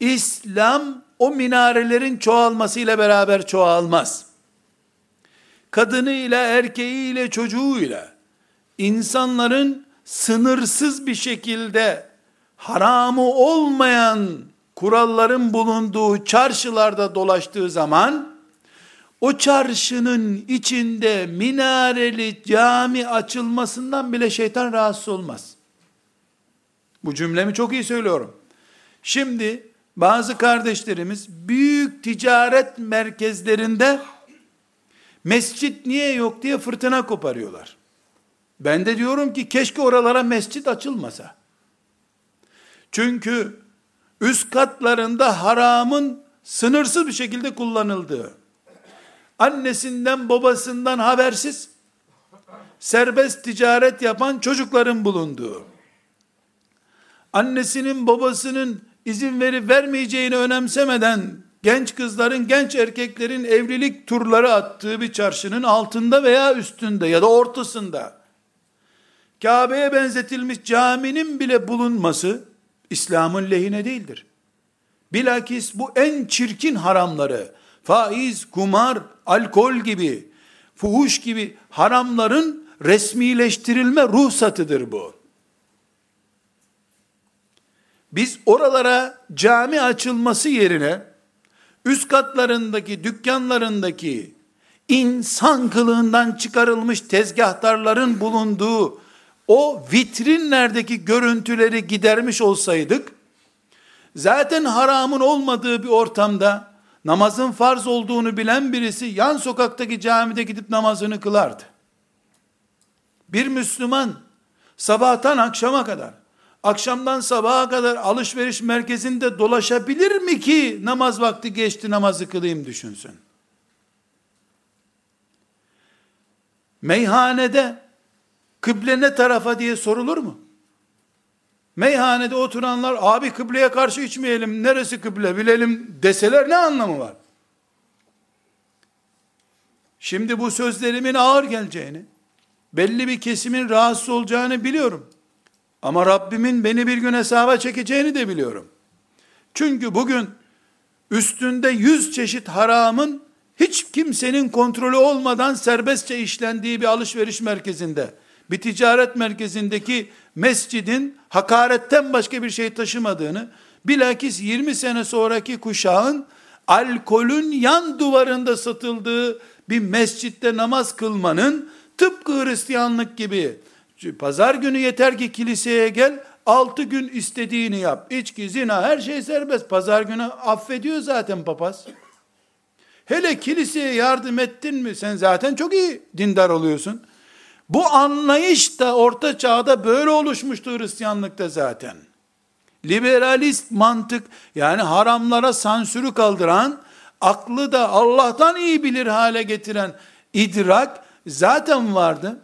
İslam o minarelerin çoğalmasıyla beraber çoğalmaz. kadınıyla, erkeğiyle, çocuğuyla insanların sınırsız bir şekilde haramı olmayan kuralların bulunduğu çarşılarda dolaştığı zaman, o çarşının içinde minareli cami açılmasından bile şeytan rahatsız olmaz. Bu cümlemi çok iyi söylüyorum. Şimdi bazı kardeşlerimiz büyük ticaret merkezlerinde mescit niye yok diye fırtına koparıyorlar. Ben de diyorum ki keşke oralara mescit açılmasa. Çünkü üst katlarında haramın sınırsız bir şekilde kullanıldığı, annesinden babasından habersiz serbest ticaret yapan çocukların bulunduğu, annesinin babasının izin verip vermeyeceğini önemsemeden genç kızların, genç erkeklerin evlilik turları attığı bir çarşının altında veya üstünde ya da ortasında Kabe'ye benzetilmiş caminin bile bulunması İslam'ın lehine değildir. Bilakis bu en çirkin haramları, faiz, kumar, alkol gibi, fuhuş gibi haramların resmileştirilme ruhsatıdır bu. Biz oralara cami açılması yerine, üst katlarındaki, dükkanlarındaki, insan kılığından çıkarılmış tezgahtarların bulunduğu, o vitrinlerdeki görüntüleri gidermiş olsaydık, zaten haramın olmadığı bir ortamda, namazın farz olduğunu bilen birisi, yan sokaktaki camide gidip namazını kılardı. Bir Müslüman, sabahtan akşama kadar, akşamdan sabaha kadar alışveriş merkezinde dolaşabilir mi ki, namaz vakti geçti namazı kılayım düşünsün. Meyhanede, kıble ne tarafa diye sorulur mu? Meyhanede oturanlar, abi kıbleye karşı içmeyelim, neresi kıble bilelim deseler ne anlamı var? Şimdi bu sözlerimin ağır geleceğini, belli bir kesimin rahatsız olacağını biliyorum. Ama Rabbimin beni bir gün hesaba çekeceğini de biliyorum. Çünkü bugün üstünde 100 çeşit haramın hiç kimsenin kontrolü olmadan serbestçe işlendiği bir alışveriş merkezinde, bir ticaret merkezindeki mescidin hakaretten başka bir şey taşımadığını, bilakis 20 sene sonraki kuşağın alkolün yan duvarında satıldığı bir mescitte namaz kılmanın tıpkı Hristiyanlık gibi, pazar günü yeter ki kiliseye gel, 6 gün istediğini yap, içki, zina, her şey serbest, pazar günü affediyor zaten papaz. Hele kiliseye yardım ettin mi sen zaten çok iyi dindar oluyorsun. Bu anlayış da orta çağda böyle oluşmuştu Hristiyanlıkta zaten. Liberalist mantık, yani haramlara sansürü kaldıran, aklı da Allah'tan iyi bilir hale getiren idrak zaten vardı.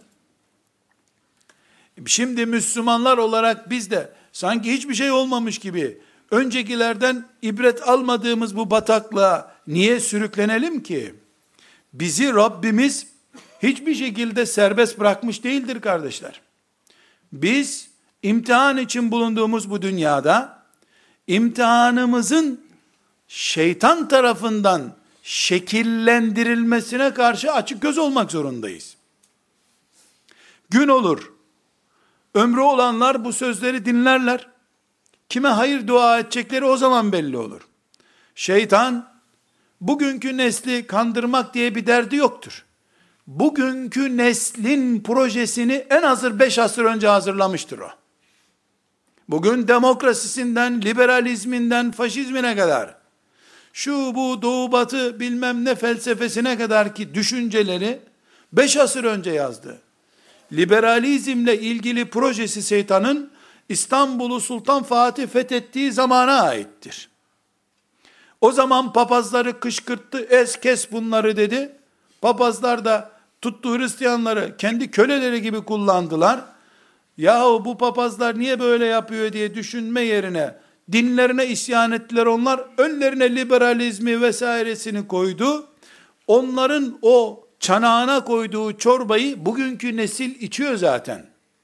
Şimdi Müslümanlar olarak biz de sanki hiçbir şey olmamış gibi öncekilerden ibret almadığımız bu bataklığa niye sürüklenelim ki? Bizi Rabbimiz hiçbir şekilde serbest bırakmış değildir kardeşler. Biz imtihan için bulunduğumuz bu dünyada imtihanımızın şeytan tarafından şekillendirilmesine karşı açık göz olmak zorundayız. Gün olur, ömrü olanlar bu sözleri dinlerler. Kime hayır dua edecekleri o zaman belli olur. Şeytan, bugünkü nesli kandırmak diye bir derdi yoktur. Bugünkü neslin projesini en az 5 asır önce hazırlamıştır o. Bugün demokrasisinden, liberalizminden, faşizmine kadar, şu bu doğu batı bilmem ne felsefesine kadar ki düşünceleri 5 asır önce yazdı. Liberalizmle ilgili projesi şeytanın İstanbul'u Sultan Fatih fethettiği zamana aittir. O zaman papazları kışkırttı, es kes bunları dedi. Papazlar da tuttu Hristiyanları kendi köleleri gibi kullandılar. Yahu bu papazlar niye böyle yapıyor diye düşünme yerine dinlerine isyan ettiler onlar. Önlerine liberalizmi vesairesini koydu. Onların o çanağına koyduğu çorbayı bugünkü nesil içiyor zaten.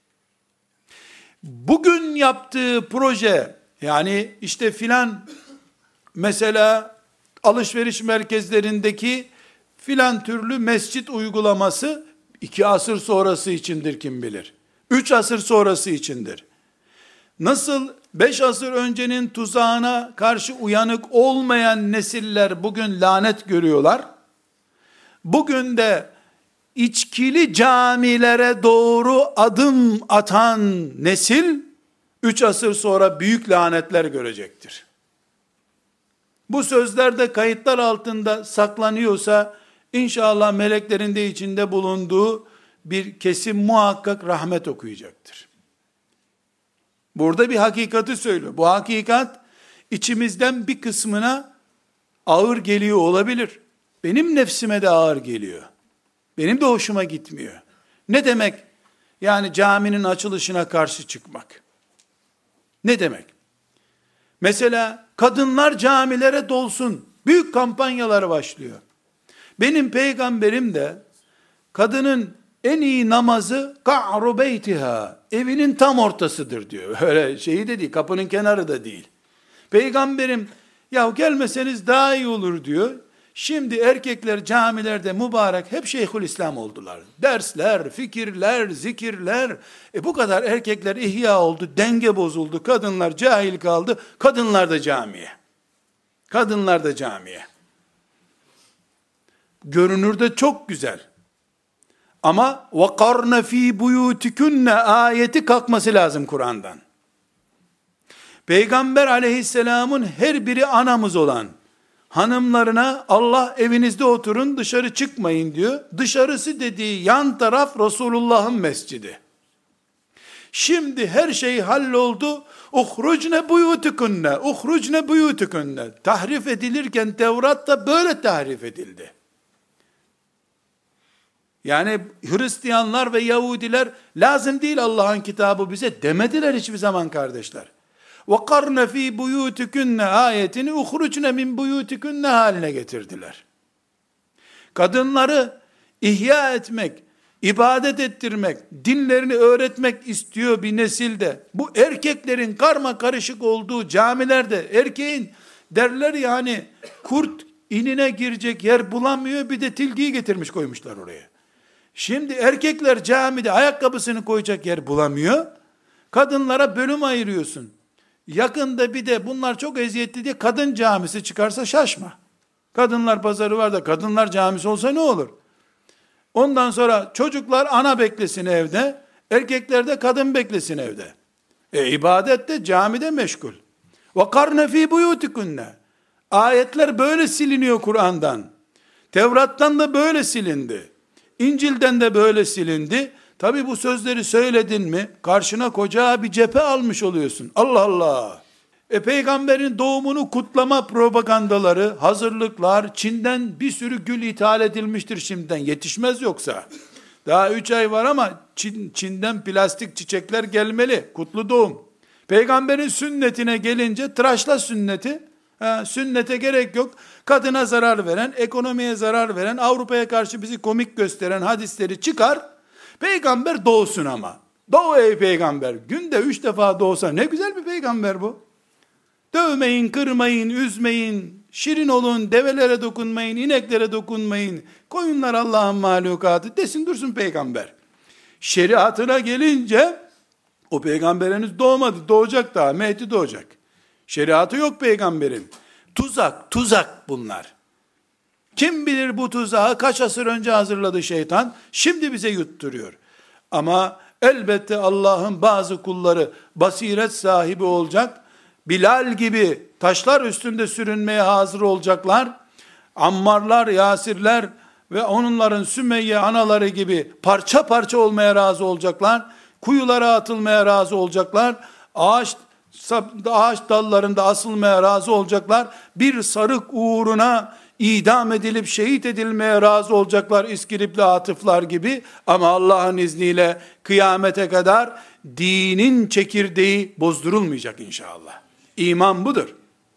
Bugün yaptığı proje, yani işte filan mesela alışveriş merkezlerindeki filan türlü mescit uygulaması 2 asır sonrası içindir kim bilir. 3 asır sonrası içindir. Nasıl 5 asır öncenin tuzağına karşı uyanık olmayan nesiller bugün lanet görüyorlar, bugün de içkili camilere doğru adım atan nesil 3 asır sonra büyük lanetler görecektir. Bu sözler de kayıtlar altında saklanıyorsa inşallah meleklerin de içinde bulunduğu bir kesim muhakkak rahmet okuyacaktır. Burada bir hakikati söylüyor. Bu hakikat içimizden bir kısmına ağır geliyor olabilir. Benim nefsime de ağır geliyor. Benim de hoşuma gitmiyor. Ne demek? Yani caminin açılışına karşı çıkmak. Ne demek? Mesela kadınlar camilere dolsun. Büyük kampanyalar başlıyor. Benim peygamberim de kadının en iyi namazı ka'ru beytiha, evinin tam ortasıdır diyor. Öyle şeyi de değil, kapının kenarı da değil. Peygamberim ya gelmeseniz daha iyi olur diyor. Şimdi erkekler camilerde mübarek hep Şeyhülislam oldular. Dersler, fikirler, zikirler. Bu kadar erkekler ihya oldu, denge bozuldu. Kadınlar cahil kaldı. Kadınlar da camiye. Kadınlar da camiye. Görünürde çok güzel. Ama وَقَرْنَ ف۪ي بُيُوتِكُنَّ ayeti kalkması lazım Kur'an'dan. Peygamber aleyhisselamın her biri anamız olan hanımlarına Allah evinizde oturun dışarı çıkmayın diyor. Dışarısı dediği yan taraf Resulullah'ın mescidi. Şimdi her şey halloldu. Uhrucne buyutukunne, uhrucne buyutukunne. Tahrif edilirken Tevrat'ta böyle tahrif edildi. Yani Hristiyanlar ve Yahudiler lazım değil Allah'ın kitabı bize demediler hiçbir zaman kardeşler. وَقَرْنَ ف۪ي بُيُوتِكُنَّ ayetini اُخْرُجْنَ مِنْ بُيُوتِكُنَّ haline getirdiler. Kadınları ihya etmek, ibadet ettirmek, dinlerini öğretmek istiyor bir nesilde. Bu erkeklerin karma karışık olduğu camilerde erkeğin derler yani kurt inine girecek yer bulamıyor, bir de tilkiyi getirmiş koymuşlar oraya. Şimdi erkekler camide ayakkabısını koyacak yer bulamıyor. Kadınlara bölüm ayırıyorsun. Yakında bir de bunlar çok eziyetli diye kadın camisi çıkarsa şaşma. Kadınlar pazarı var da kadınlar camisi olsa ne olur? Ondan sonra çocuklar ana beklesin evde, erkekler de kadın beklesin evde. İbadet de camide meşgul. وَقَرْنَ ف۪ي بُيُوتِكُنَّ ayetler böyle siliniyor Kur'an'dan. Tevrat'tan da böyle silindi. İncil'den de böyle silindi. Tabi bu sözleri söyledin mi karşına koca bir cephe almış oluyorsun. Allah Allah. Peygamberin doğumunu kutlama propagandaları, hazırlıklar, Çin'den bir sürü gül ithal edilmiştir şimdiden. Yetişmez yoksa. Daha 3 ay var ama Çin'den plastik çiçekler gelmeli. Kutlu doğum. Peygamberin sünnetine gelince tıraşla sünneti. Sünnete gerek yok. Kadına zarar veren, ekonomiye zarar veren, Avrupa'ya karşı bizi komik gösteren hadisleri çıkar. Peygamber doğsun ama. Doğu ey peygamber. Günde 3 defa doğsa ne güzel bir peygamber bu. Dövmeyin, kırmayın, üzmeyin, şirin olun, develere dokunmayın, ineklere dokunmayın. Koyunlar Allah'ın mahlukatı desin dursun peygamber. Şeriatına gelince o peygamber henüz doğmadı. Doğacak daha. Mehdi doğacak. Şeriatı yok peygamberin. Tuzak bunlar. Kim bilir bu tuzağı kaç asır önce hazırladı şeytan, şimdi bize yutturuyor. Ama elbette Allah'ın bazı kulları basiret sahibi olacak, Bilal gibi taşlar üstünde sürünmeye hazır olacaklar, Ammarlar, Yasirler ve onların Sümeyye anaları gibi parça parça olmaya razı olacaklar, kuyulara atılmaya razı olacaklar, ağaç dallarında asılmaya razı olacaklar, bir sarık uğruna idam edilip şehit edilmeye razı olacaklar İskilipli Atıflar gibi. Ama Allah'ın izniyle kıyamete kadar dinin çekirdeği bozdurulmayacak inşallah. İman budur.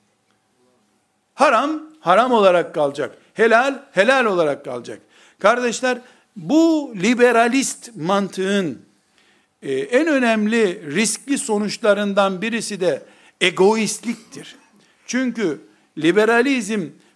Haram haram olarak kalacak. Helal helal olarak kalacak. Kardeşler, bu liberalist mantığın en önemli riskli sonuçlarından birisi de egoistliktir. Çünkü liberalizm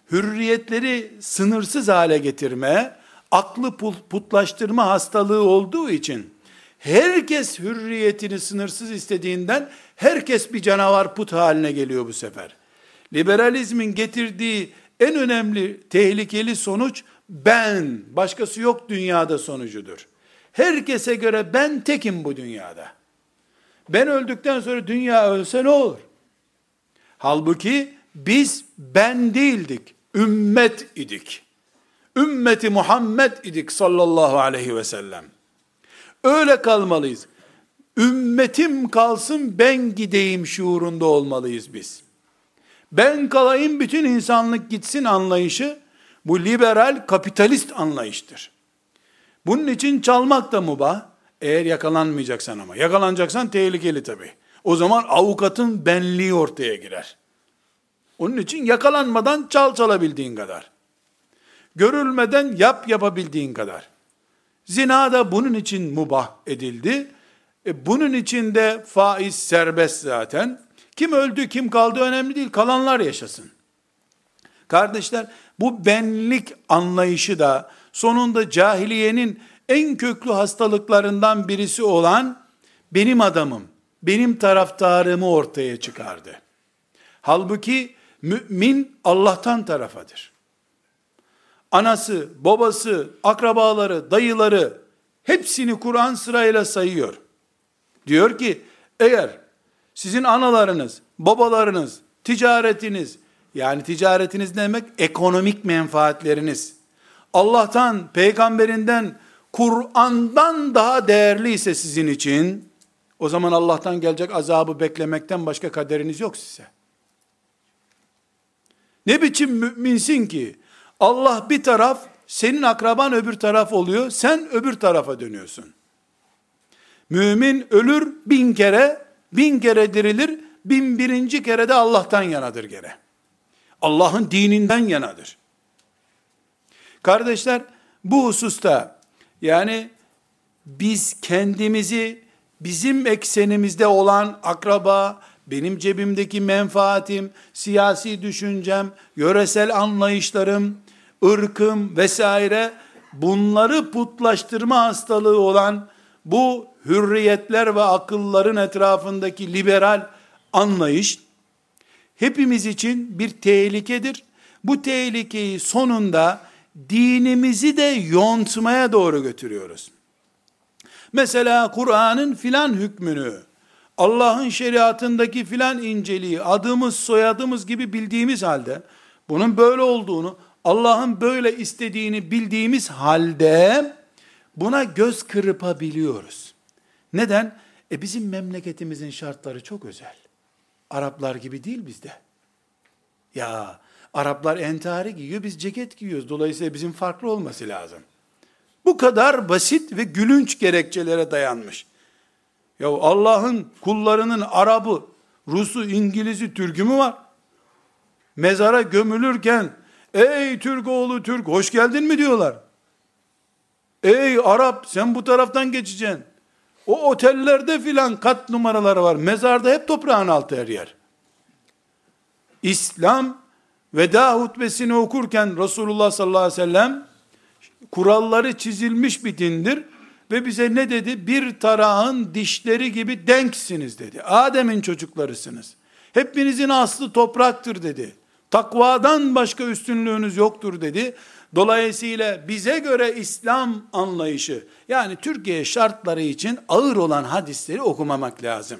hürriyetleri sınırsız hale getirme, aklı putlaştırma hastalığı olduğu için, herkes hürriyetini sınırsız istediğinden, herkes bir canavar put haline geliyor bu sefer. Liberalizmin getirdiği en önemli, tehlikeli sonuç, ben, başkası yok dünyada sonucudur. Herkese göre ben tekim bu dünyada. Ben öldükten sonra dünya ölse ne olur? Halbuki biz ben değildik, ümmet idik. Ümmeti Muhammed idik sallallahu aleyhi ve sellem. Öyle kalmalıyız. Ümmetim kalsın, ben gideyim şuurunda olmalıyız biz. Ben kalayım, bütün insanlık gitsin anlayışı, bu liberal kapitalist anlayıştır. Bunun için çalmak da mübah, eğer yakalanmayacaksan ama. Yakalanacaksan tehlikeli tabii. O zaman avukatın benliği ortaya girer. Onun için yakalanmadan çalabildiğin kadar. Görülmeden yapabildiğin kadar. Zina da bunun için mübah edildi. Bunun için de faiz serbest zaten. Kim öldü, kim kaldı önemli değil. Kalanlar yaşasın. Kardeşler, bu benlik anlayışı da sonunda cahiliyenin en köklü hastalıklarından birisi olan benim adamım, benim taraftarımı ortaya çıkardı. Halbuki mümin Allah'tan tarafadır. Anası, babası, akrabaları, dayıları hepsini Kur'an sırayla sayıyor. Diyor ki eğer sizin analarınız, babalarınız, ticaretiniz, yani ticaretiniz ne demek? Ekonomik menfaatleriniz, Allah'tan, peygamberinden, Kur'an'dan daha değerliyse sizin için, o zaman Allah'tan gelecek azabı beklemekten başka kaderiniz yok size. Ne biçim müminsin ki, Allah bir taraf, senin akraban öbür taraf oluyor, sen öbür tarafa dönüyorsun. Mümin ölür 1000 kere, 1000 kere dirilir, 1001. kere de Allah'tan yanadır gene. Allah'ın dininden yanadır. Kardeşler, bu hususta, yani biz kendimizi, bizim eksenimizde olan akraba, benim cebimdeki menfaatim, siyasi düşüncem, yöresel anlayışlarım, ırkım vesaire, bunları putlaştırma hastalığı olan bu hürriyetler ve akılların etrafındaki liberal anlayış, hepimiz için bir tehlikedir. Bu tehlikeyi sonunda dinimizi de yontmaya doğru götürüyoruz. Mesela Kur'an'ın filan hükmünü, Allah'ın şeriatındaki filan inceliği, adımız soyadımız gibi bildiğimiz halde, bunun böyle olduğunu, Allah'ın böyle istediğini bildiğimiz halde, buna göz kırpabiliyoruz. Neden? Bizim memleketimizin şartları çok özel. Araplar gibi değil bizde. Ya Araplar entari giyiyor, biz ceket giyiyoruz. Dolayısıyla bizim farklı olması lazım. Bu kadar basit ve gülünç gerekçelere dayanmış. Ya Allah'ın kullarının Arabı, Rusu, İngiliz'i, Türk'ü mü var? Mezara gömülürken, ey Türk oğlu Türk, hoş geldin mi diyorlar. Ey Arap, sen bu taraftan geçeceksin. O otellerde filan kat numaraları var. Mezarda hep toprağın altı her yer. İslam veda hutbesini okurken Resulullah sallallahu aleyhi ve sellem kuralları çizilmiş bir dindir ve bize ne dedi? Bir tarağın dişleri gibi denksiniz dedi. Adem'in çocuklarısınız. Hepinizin aslı topraktır dedi. Takvadan başka üstünlüğünüz yoktur dedi. Dolayısıyla bize göre İslam anlayışı, yani Türkiye şartları için ağır olan hadisleri okumamak lazım.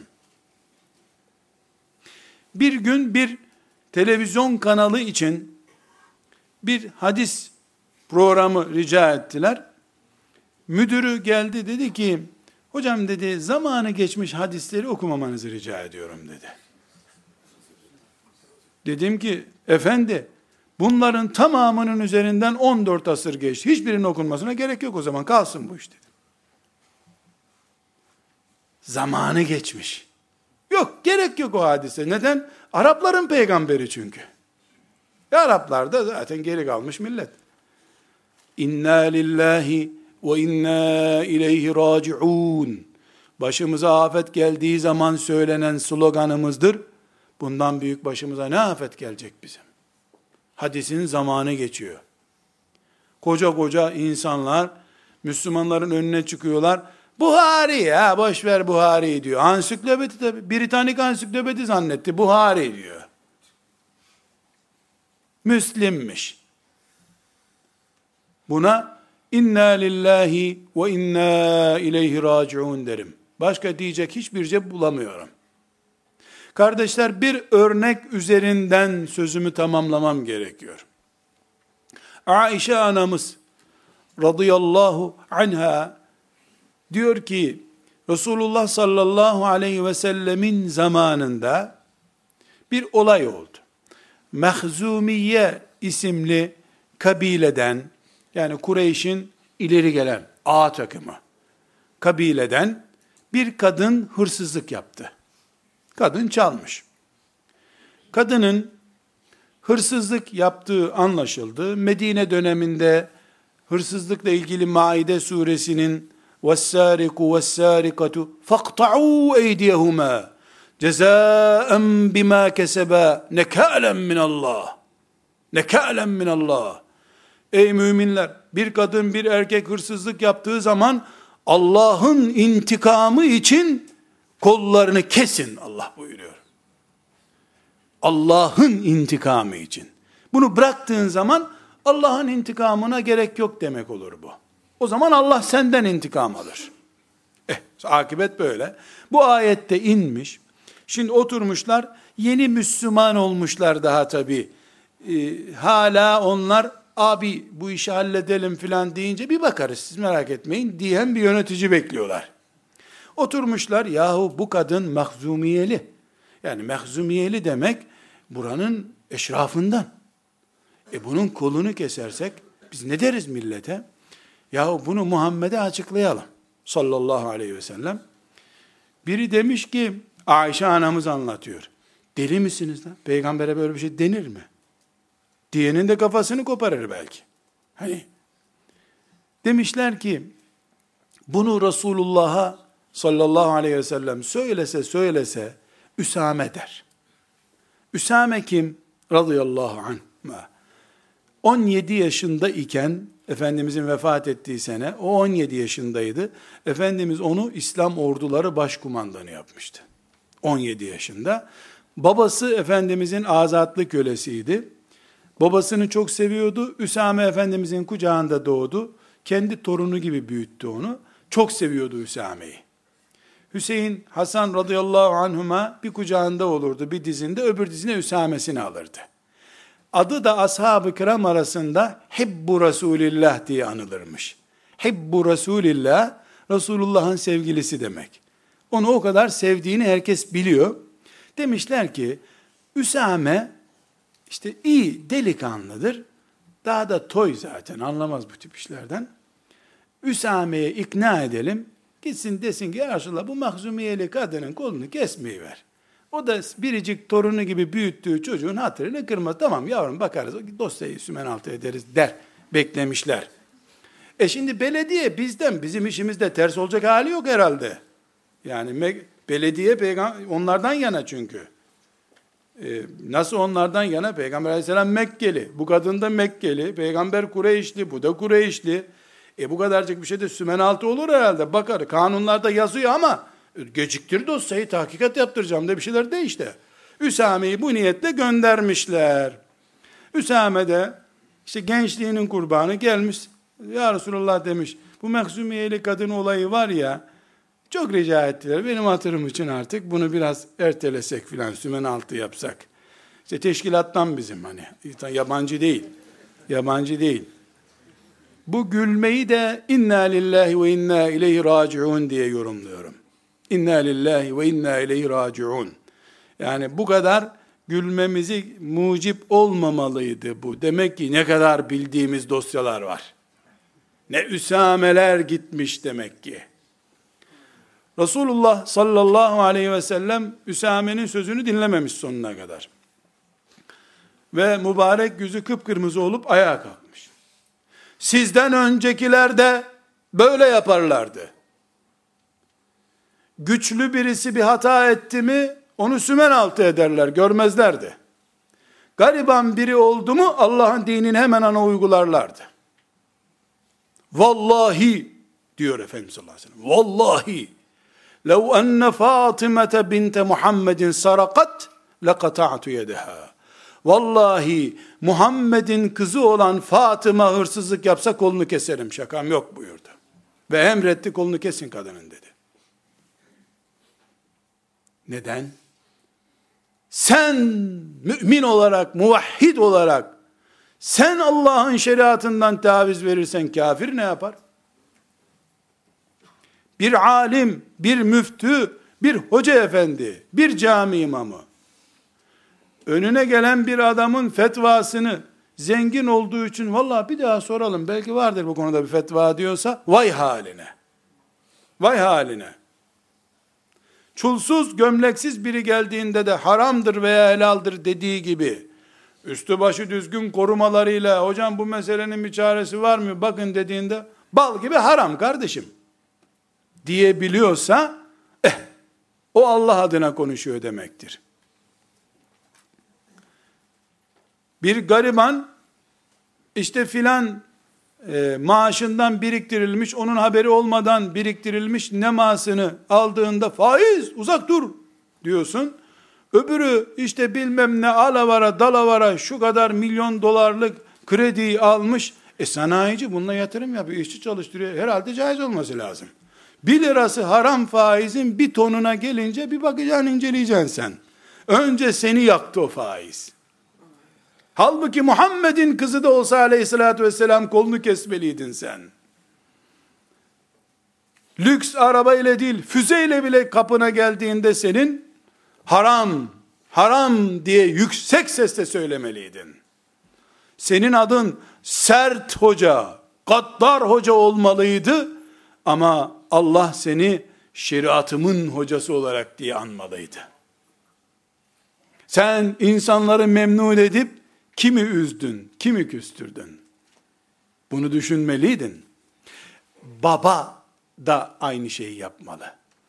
Bir gün bir televizyon kanalı için bir hadis programı rica ettiler. Müdürü geldi, dedi ki, hocam dedi, zamanı geçmiş hadisleri okumamanızı rica ediyorum dedi. Dedim ki, efendi, bunların tamamının üzerinden 14 asır geçti. Hiçbirinin okunmasına gerek yok, o zaman kalsın bu iş dedi. Zamanı geçmiş. Yok, gerek yok o hadise. Neden? Arapların peygamberi çünkü. Araplar da zaten geri kalmış millet. İnna lillahi ve inna ileyhi raciun. Başımıza afet geldiği zaman söylenen sloganımızdır. Bundan büyük başımıza ne afet gelecek bizim? hadisin zamanı geçiyor. Koca koca insanlar Müslümanların önüne çıkıyorlar. Buhari ya, boş ver Buhari diyor. Ansiklopedi tabi. Britannik ansiklopedi zannetti. Buhari diyor. Müslimmiş. Buna inna lillahi ve inna ileyhi raciun derim. Başka diyecek hiçbir şey bulamıyorum. Kardeşler, bir örnek üzerinden sözümü tamamlamam gerekiyor. Aişe anamız radıyallahu anha diyor ki, Resulullah sallallahu aleyhi ve sellemin zamanında bir olay oldu. Mehzumiye isimli kabileden, yani Kureyş'in ileri gelen A takımı kabileden bir kadın hırsızlık yaptı. Kadın çalmış. Kadının hırsızlık yaptığı anlaşıldı. Medine döneminde hırsızlıkla ilgili Maide suresinin وَالسَّارِقُ وَالسَّارِقَةُ فَاقْطَعُوا اَيْدِيَهُمَا جَزَاءً بِمَا كَسَبَا نَكَالًا مِنَ اللّٰهِ نَكَالًا مِنَ اللّٰهِ Ey müminler! Bir kadın bir erkek hırsızlık yaptığı zaman Allah'ın intikamı için kollarını kesin, Allah buyuruyor. Allah'ın intikamı için. Bunu bıraktığın zaman Allah'ın intikamına gerek yok demek olur bu. O zaman Allah senden intikam alır. Akıbet böyle. Bu ayette inmiş. Şimdi oturmuşlar, yeni Müslüman olmuşlar daha tabii. Hala onlar, abi bu işi halledelim filan deyince bir bakarız siz merak etmeyin diyen bir yönetici bekliyorlar. Oturmuşlar, yahu bu kadın Mehzumiyeli. Yani Mehzumiyeli demek buranın eşrafından. Bunun kolunu kesersek biz ne deriz millete? Yahu bunu Muhammed'e açıklayalım sallallahu aleyhi ve sellem. Biri demiş ki, Ayşe anamız anlatıyor. Deli misiniz lan? Peygambere böyle bir şey denir mi? Diyenin de kafasını koparır belki. Hani demişler ki, bunu Resulullah'a sallallahu aleyhi ve sellem söylese Üsame der. Üsame kim? Radıyallahu anh. 17 yaşında iken, Efendimizin vefat ettiği sene, o 17 yaşındaydı. Efendimiz onu İslam orduları başkumandanı yapmıştı. 17 yaşında. Babası Efendimizin azatlı kölesiydi. Babasını çok seviyordu. Üsame Efendimizin kucağında doğdu. Kendi torunu gibi büyüttü onu. Çok seviyordu Üsame'yi. Hüseyin, Hasan radıyallahu anhuma bir kucağında olurdu, bir dizinde, öbür dizine Üsame'sini alırdı. Adı da ashab-ı kiram arasında Hibbu Resulillah diye anılırmış. Hibbu Resulillah, Resulullah'ın sevgilisi demek. Onu o kadar sevdiğini herkes biliyor. Demişler ki, Üsame işte iyi, delikanlıdır. Daha da toy zaten, anlamaz bu tip işlerden. Üsame'ye ikna edelim. Gitsin desin ki, ya Resulallah, bu Mahzumiyeli kadının kolunu kesmeyi ver. O da biricik torunu gibi büyüttüğü çocuğun hatırını kırmaz. Tamam yavrum, bakarız, dosyayı sümenaltı ederiz der. Beklemişler. Şimdi belediye bizden, bizim işimizde ters olacak hali yok herhalde. Yani belediye onlardan yana çünkü. Nasıl onlardan yana? Peygamber aleyhisselam Mekkeli. Bu kadın da Mekkeli. Peygamber Kureyşli. Bu da Kureyşli. Bu kadarcık bir şey de sümenaltı olur herhalde. Bakar. Kanunlarda yazıyor ama geciktir dosyayı, tahkikat yaptıracağım da bir şeyler de işte. Üsame'yi bu niyetle göndermişler. Üsame de işte gençliğinin kurbanı gelmiş. Ya Resulullah demiş, bu Mehzumiyeli kadın olayı var ya, çok rica ettiler. Benim hatırım için artık bunu biraz ertelesek filan, sümenaltı yapsak. İşte teşkilattan bizim, hani yabancı değil. Yabancı değil. Bu gülmeyi de inna lillahi ve inna ileyhi raciun diye yorumluyorum. İnna lillahi ve inna ileyhi raciun. Yani bu kadar gülmemizi mucip olmamalıydı bu. Demek ki ne kadar bildiğimiz dosyalar var. Ne Üsameler gitmiş demek ki. Resulullah sallallahu aleyhi ve sellem Üsame'nin sözünü dinlememiş sonuna kadar. Ve mübarek yüzü kıpkırmızı olup ayağa kalkmış. Sizden öncekiler de böyle yaparlardı. Güçlü birisi bir hata etti mi onu sümenaltı ederler, görmezlerdi. gariban biri oldu mu Allah'ın dinini hemen ona uygularlardı. Vallahi diyor Efendimiz sallallahu aleyhi ve sellem. Vallahi lev enne Fatıma binte Muhammedin sarakat lekata'tu yedeha. Vallahi Muhammed'in kızı olan Fatıma hırsızlık yapsa kolunu keserim. Şakam yok buyurdu. Ve emretti, kolunu kesin kadının dedi. Neden? Sen mümin olarak, muvahhid olarak, sen Allah'ın şeriatından taviz verirsen kafir ne yapar? Bir alim, bir müftü, bir hoca efendi, bir cami imamı, önüne gelen bir adamın fetvasını, zengin olduğu için, vallahi bir daha soralım, belki vardır bu konuda bir fetva diyorsa, vay haline. Vay haline. Çulsuz, gömleksiz biri geldiğinde de haramdır veya helaldir dediği gibi, üstü başı düzgün korumalarıyla, hocam bu meselenin bir çaresi var mı bakın dediğinde, bal gibi haram kardeşim diyebiliyorsa, o Allah adına konuşuyor demektir. Bir gariban, işte filan maaşından biriktirilmiş, onun haberi olmadan biriktirilmiş nemasını aldığında, faiz uzak dur diyorsun. Öbürü işte bilmem ne alavara dalavara şu kadar milyon dolarlık krediyi almış. Sanayici bununla yatırım yapıyor, işçi çalıştırıyor. Herhalde caiz olması lazım. 1 lirası haram faizin bir tonuna gelince bir bakacaksın, inceleyeceksin sen. Önce seni yaktı o faiz. Halbuki Muhammed'in kızı da olsa aleyhissalatü vesselam kolunu kesmeliydin sen. Lüks arabayla değil, füzeyle bile kapına geldiğinde senin haram, haram diye yüksek sesle söylemeliydin. Senin adın sert hoca, gaddar hoca olmalıydı ama Allah seni şeriatımın hocası olarak diye anmalıydı. Sen insanları memnun edip kimi üzdün, kimi küstürdün? Bunu düşünmeliydin. Baba da aynı şeyi yapmalı.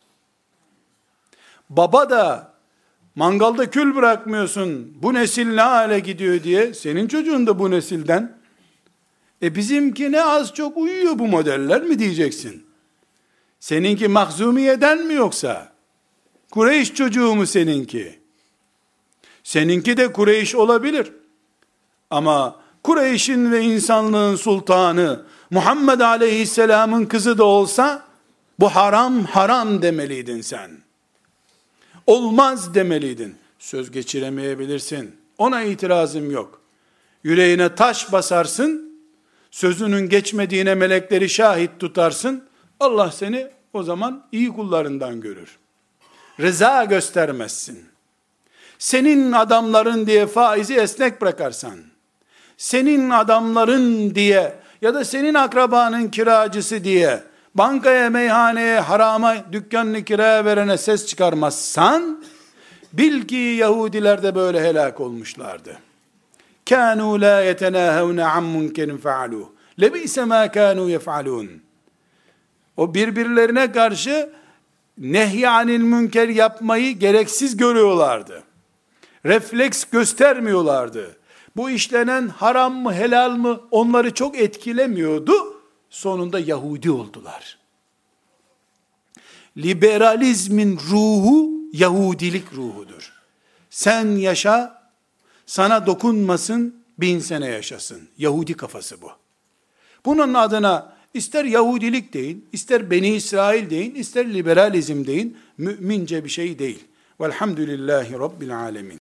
Baba da mangalda kül bırakmıyorsun, bu nesil ne hale gidiyor diye, senin çocuğun da bu nesilden, bizimki ne az çok uyuyor bu modeller mi diyeceksin? Seninki Mahzumiye'den mi yoksa? Kureyş çocuğu mu seninki? Seninki de Kureyş olabilir. Ama Kureyş'in ve insanlığın sultanı, Muhammed Aleyhisselam'ın kızı da olsa, bu haram haram demeliydin sen. Olmaz demeliydin. Söz geçiremeyebilirsin. Ona itirazım yok. Yüreğine taş basarsın, sözünün geçmediğine melekleri şahit tutarsın, Allah seni o zaman iyi kullarından görür. Rıza göstermezsin. Senin adamların diye faizi esnek bırakarsan, senin adamların diye ya da senin akrabanın kiracısı diye bankaya, meyhaneye, harama, dükkanını kiraya verene ses çıkarmazsan, bil ki Yahudiler de böyle helak olmuşlardı. Kânû lâ yetenâhevne an munkerin fealûh. Lebîse mâ kânû yef'alûn. O birbirlerine karşı nehyanil münker yapmayı gereksiz görüyorlardı. Refleks göstermiyorlardı. Bu işlenen haram mı helal mı onları çok etkilemiyordu. Sonunda Yahudi oldular. Liberalizmin ruhu Yahudilik ruhudur. Sen yaşa, sana dokunmasın, 1000 sene yaşasın. Yahudi kafası bu. Bunun adına ister Yahudilik deyin, ister Beni İsrail deyin, ister liberalizm deyin, mümince bir şey değil. Velhamdülillahi Rabbil alemin.